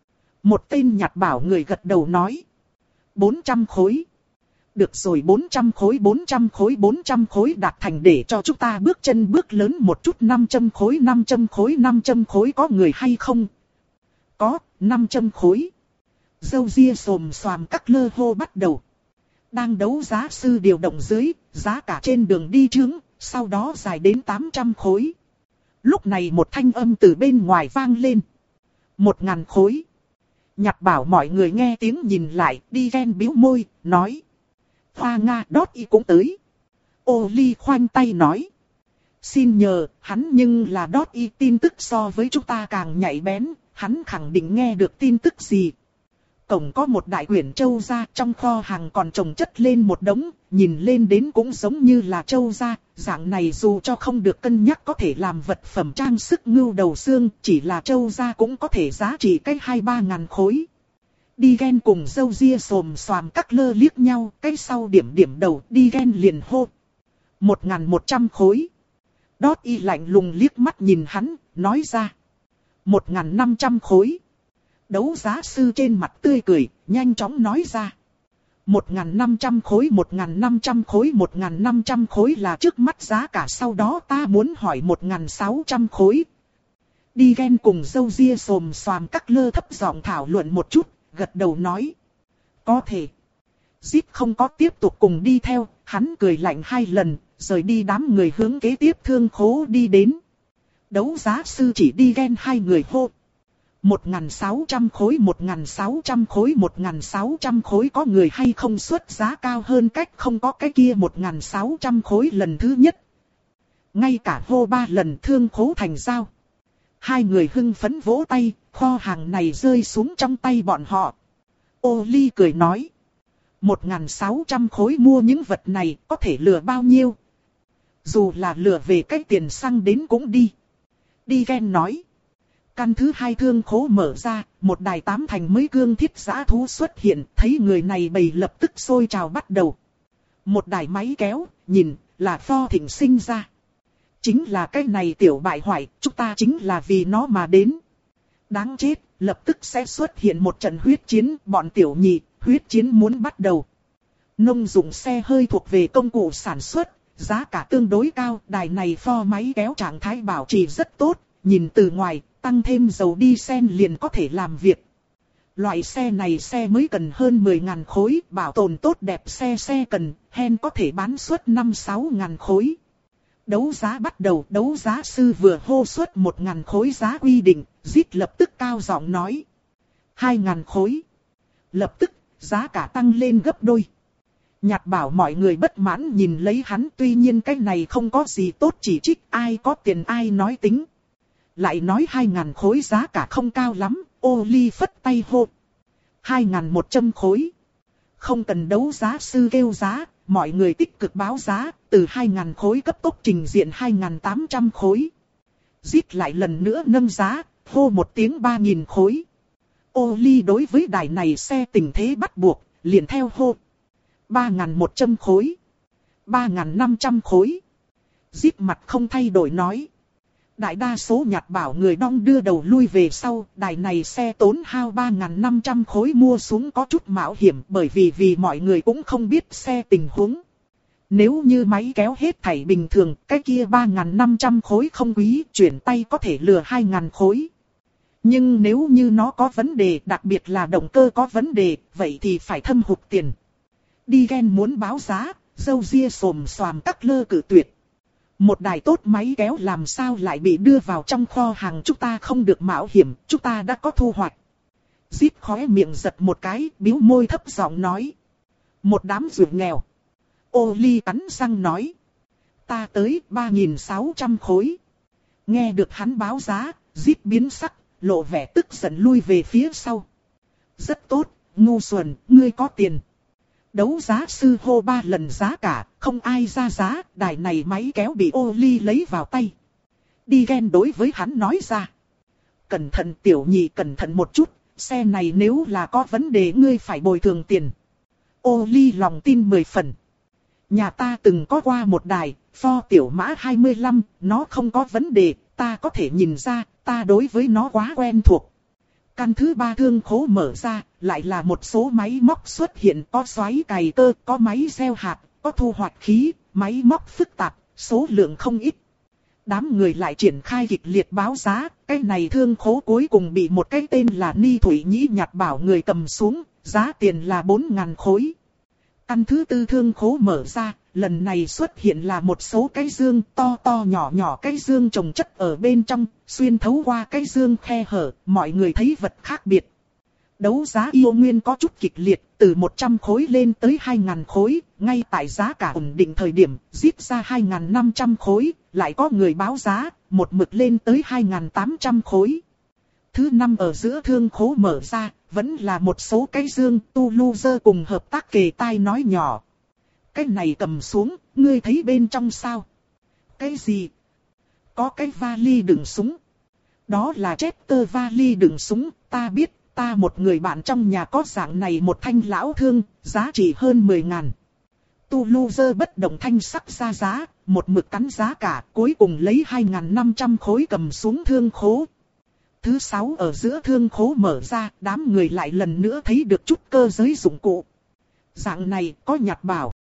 Một tên nhặt bảo người gật đầu nói. bốn trăm khối. Được rồi, bốn trăm khối, bốn trăm khối, bốn trăm khối đạt thành để cho chúng ta bước chân bước lớn một chút. Năm trăm khối, năm trăm khối, năm trăm khối, có người hay không? Có, năm trăm khối. Dâu ria xồm xoàm cắt lơ hô bắt đầu. Đang đấu giá sư điều động dưới, giá cả trên đường đi trướng, sau đó dài đến tám trăm khối. Lúc này một thanh âm từ bên ngoài vang lên. Một ngàn khối. Nhặt bảo mọi người nghe tiếng nhìn lại, đi ghen bĩu môi, nói. Hoa Nga đót y cũng tới. Ô Ly khoanh tay nói. Xin nhờ, hắn nhưng là đót y tin tức so với chúng ta càng nhạy bén, hắn khẳng định nghe được tin tức gì. Cổng có một đại quyển châu gia, trong kho hàng còn chồng chất lên một đống, nhìn lên đến cũng giống như là châu gia, dạng này dù cho không được cân nhắc có thể làm vật phẩm trang sức ngưu đầu xương, chỉ là châu gia cũng có thể giá trị cái hai ba ngàn khối. Đi ghen cùng dâu ria xồm xoàm cắt lơ liếc nhau, cái sau điểm điểm đầu, đi ghen liền hô. Một ngàn một trăm khối. Đót y lạnh lùng liếc mắt nhìn hắn, nói ra. Một ngàn năm trăm khối. Đấu giá sư trên mặt tươi cười, nhanh chóng nói ra. Một ngàn năm trăm khối, một ngàn năm trăm khối, một ngàn năm trăm khối là trước mắt giá cả, sau đó ta muốn hỏi một ngàn sáu trăm khối. Đi ghen cùng dâu ria xồm xoàm cắt lơ thấp giọng thảo luận một chút, gật đầu nói. Có thể. Zip không có tiếp tục cùng đi theo, hắn cười lạnh hai lần, rời đi đám người hướng kế tiếp thương khố đi đến. Đấu giá sư chỉ đi ghen hai người hô. Một ngàn sáu trăm khối, một ngàn sáu trăm khối, một ngàn sáu trăm khối, có người hay không xuất giá cao hơn cách không có cái kia một ngàn sáu trăm khối lần thứ nhất. Ngay cả hô ba lần thương khố thành giao. Hai người hưng phấn vỗ tay, kho hàng này rơi xuống trong tay bọn họ. Ô Ly cười nói. Một ngàn sáu trăm khối mua những vật này có thể lừa bao nhiêu? Dù là lừa về cái tiền xăng đến cũng đi. Đi ghen nói. Căn thứ hai thương khố mở ra, một đài tám thành mới cương thiết giã thú xuất hiện, thấy người này bầy lập tức sôi trào bắt đầu. Một đài máy kéo, nhìn, là Pho Thịnh sinh ra. Chính là cái này tiểu bại hoại, chúng ta chính là vì nó mà đến. Đáng chết, lập tức sẽ xuất hiện một trận huyết chiến, bọn tiểu nhị, huyết chiến muốn bắt đầu. Nông dụng xe hơi thuộc về công cụ sản xuất, giá cả tương đối cao, đài này Pho máy kéo trạng thái bảo trì rất tốt, nhìn từ ngoài, tăng thêm dầu đi sen liền có thể làm việc. Loại xe này xe mới cần hơn mười ngàn khối, bảo tồn tốt đẹp xe xe cần, hen có thể bán suất năm sáu ngàn khối. Đấu giá bắt đầu, đấu giá sư vừa hô suất một ngàn khối giá quy định, Zip lập tức cao giọng nói. Hai ngàn khối. Lập tức, giá cả tăng lên gấp đôi. Nhạt bảo mọi người bất mãn nhìn lấy hắn, tuy nhiên cái này không có gì tốt chỉ trích, ai có tiền ai nói tính. Lại nói hai ngàn khối giá cả không cao lắm, Ô Ly phất tay hô. Hai ngàn một trăm khối. Không cần đấu giá sư kêu giá, mọi người tích cực báo giá, từ hai ngàn khối cấp tốc trình diện hai ngàn tám trăm khối. Zip lại lần nữa nâng giá, hô một tiếng ba nghìn khối. Ô Ly đối với đài này xe tình thế bắt buộc, liền theo hô. ba ngàn một trăm khối. ba ngàn năm trăm khối. Zip mặt không thay đổi nói. Đại đa số nhạt bảo người đong đưa đầu lui về sau, đài này xe tốn hao ba ngàn năm trăm khối mua xuống có chút mạo hiểm, bởi vì vì mọi người cũng không biết xe tình huống. Nếu như máy kéo hết thảy bình thường, cái kia ba ngàn năm trăm khối không quý, chuyển tay có thể lừa hai ngàn khối. Nhưng nếu như nó có vấn đề, đặc biệt là động cơ có vấn đề, vậy thì phải thâm hụt tiền. Đi ghen muốn báo giá, dâu ria xồm xoàm cắt lơ cự tuyệt. Một đài tốt máy kéo làm sao lại bị đưa vào trong kho hàng, chúng ta không được mạo hiểm, chúng ta đã có thu hoạch. Zip khóe miệng giật một cái, bĩu môi thấp giọng nói. Một đám ruột nghèo. Ô Ly cắn răng nói. Ta tới ba nghìn sáu trăm khối. Nghe được hắn báo giá, Zip biến sắc, lộ vẻ tức giận lui về phía sau. Rất tốt, ngu xuẩn, ngươi có tiền. Đấu giá sư hô ba lần giá cả, không ai ra giá, đài này máy kéo bị Ô Ly lấy vào tay. Đi ghen đối với hắn nói ra. Cẩn thận tiểu nhị, cẩn thận một chút, xe này nếu là có vấn đề ngươi phải bồi thường tiền. Ô Ly lòng tin mười phần. Nhà ta từng có qua một đài, Pho tiểu mã hai mươi lăm, nó không có vấn đề, ta có thể nhìn ra, ta đối với nó quá quen thuộc. Căn thứ ba thương khố mở ra, lại là một số máy móc xuất hiện, có xoáy cày cơ, có máy gieo hạt, có thu hoạch khí, máy móc phức tạp, số lượng không ít. Đám người lại triển khai kịch liệt báo giá, cái này thương khố cuối cùng bị một cái tên là Ni Thủy Nhĩ nhạt bảo người cầm xuống, giá tiền là bốn ngàn khối. Căn thứ tư thương khố mở ra, lần này xuất hiện là một số cái dương to to nhỏ nhỏ, cái dương chồng chất ở bên trong, xuyên thấu qua cái dương khe hở, mọi người thấy vật khác biệt. Đấu giá yêu nguyên có chút kịch liệt, từ một trăm khối lên tới hai nghìn khối, ngay tại giá cả ổn định thời điểm, giết ra hai nghìn năm trăm khối, lại có người báo giá, một mực lên tới hai nghìn tám trăm khối. Thứ năm ở giữa thương khố mở ra, vẫn là một số cái dương, tu lu dơ cùng hợp tác kề tai nói nhỏ. Cái này cầm xuống, ngươi thấy bên trong sao? Cái gì? Có cái vali đựng súng. Đó là Chester vali đựng súng, ta biết, ta một người bạn trong nhà có dạng này một thanh lão thương, giá trị hơn mười ngàn. Tu lu dơ bất động thanh sắc ra giá, một mực cắn giá cả, cuối cùng lấy hai nghìn năm trăm khối cầm xuống thương khố. Thứ sáu ở giữa thương khố mở ra, đám người lại lần nữa thấy được chút cơ giới dụng cụ. Dạng này có nhặt bảo.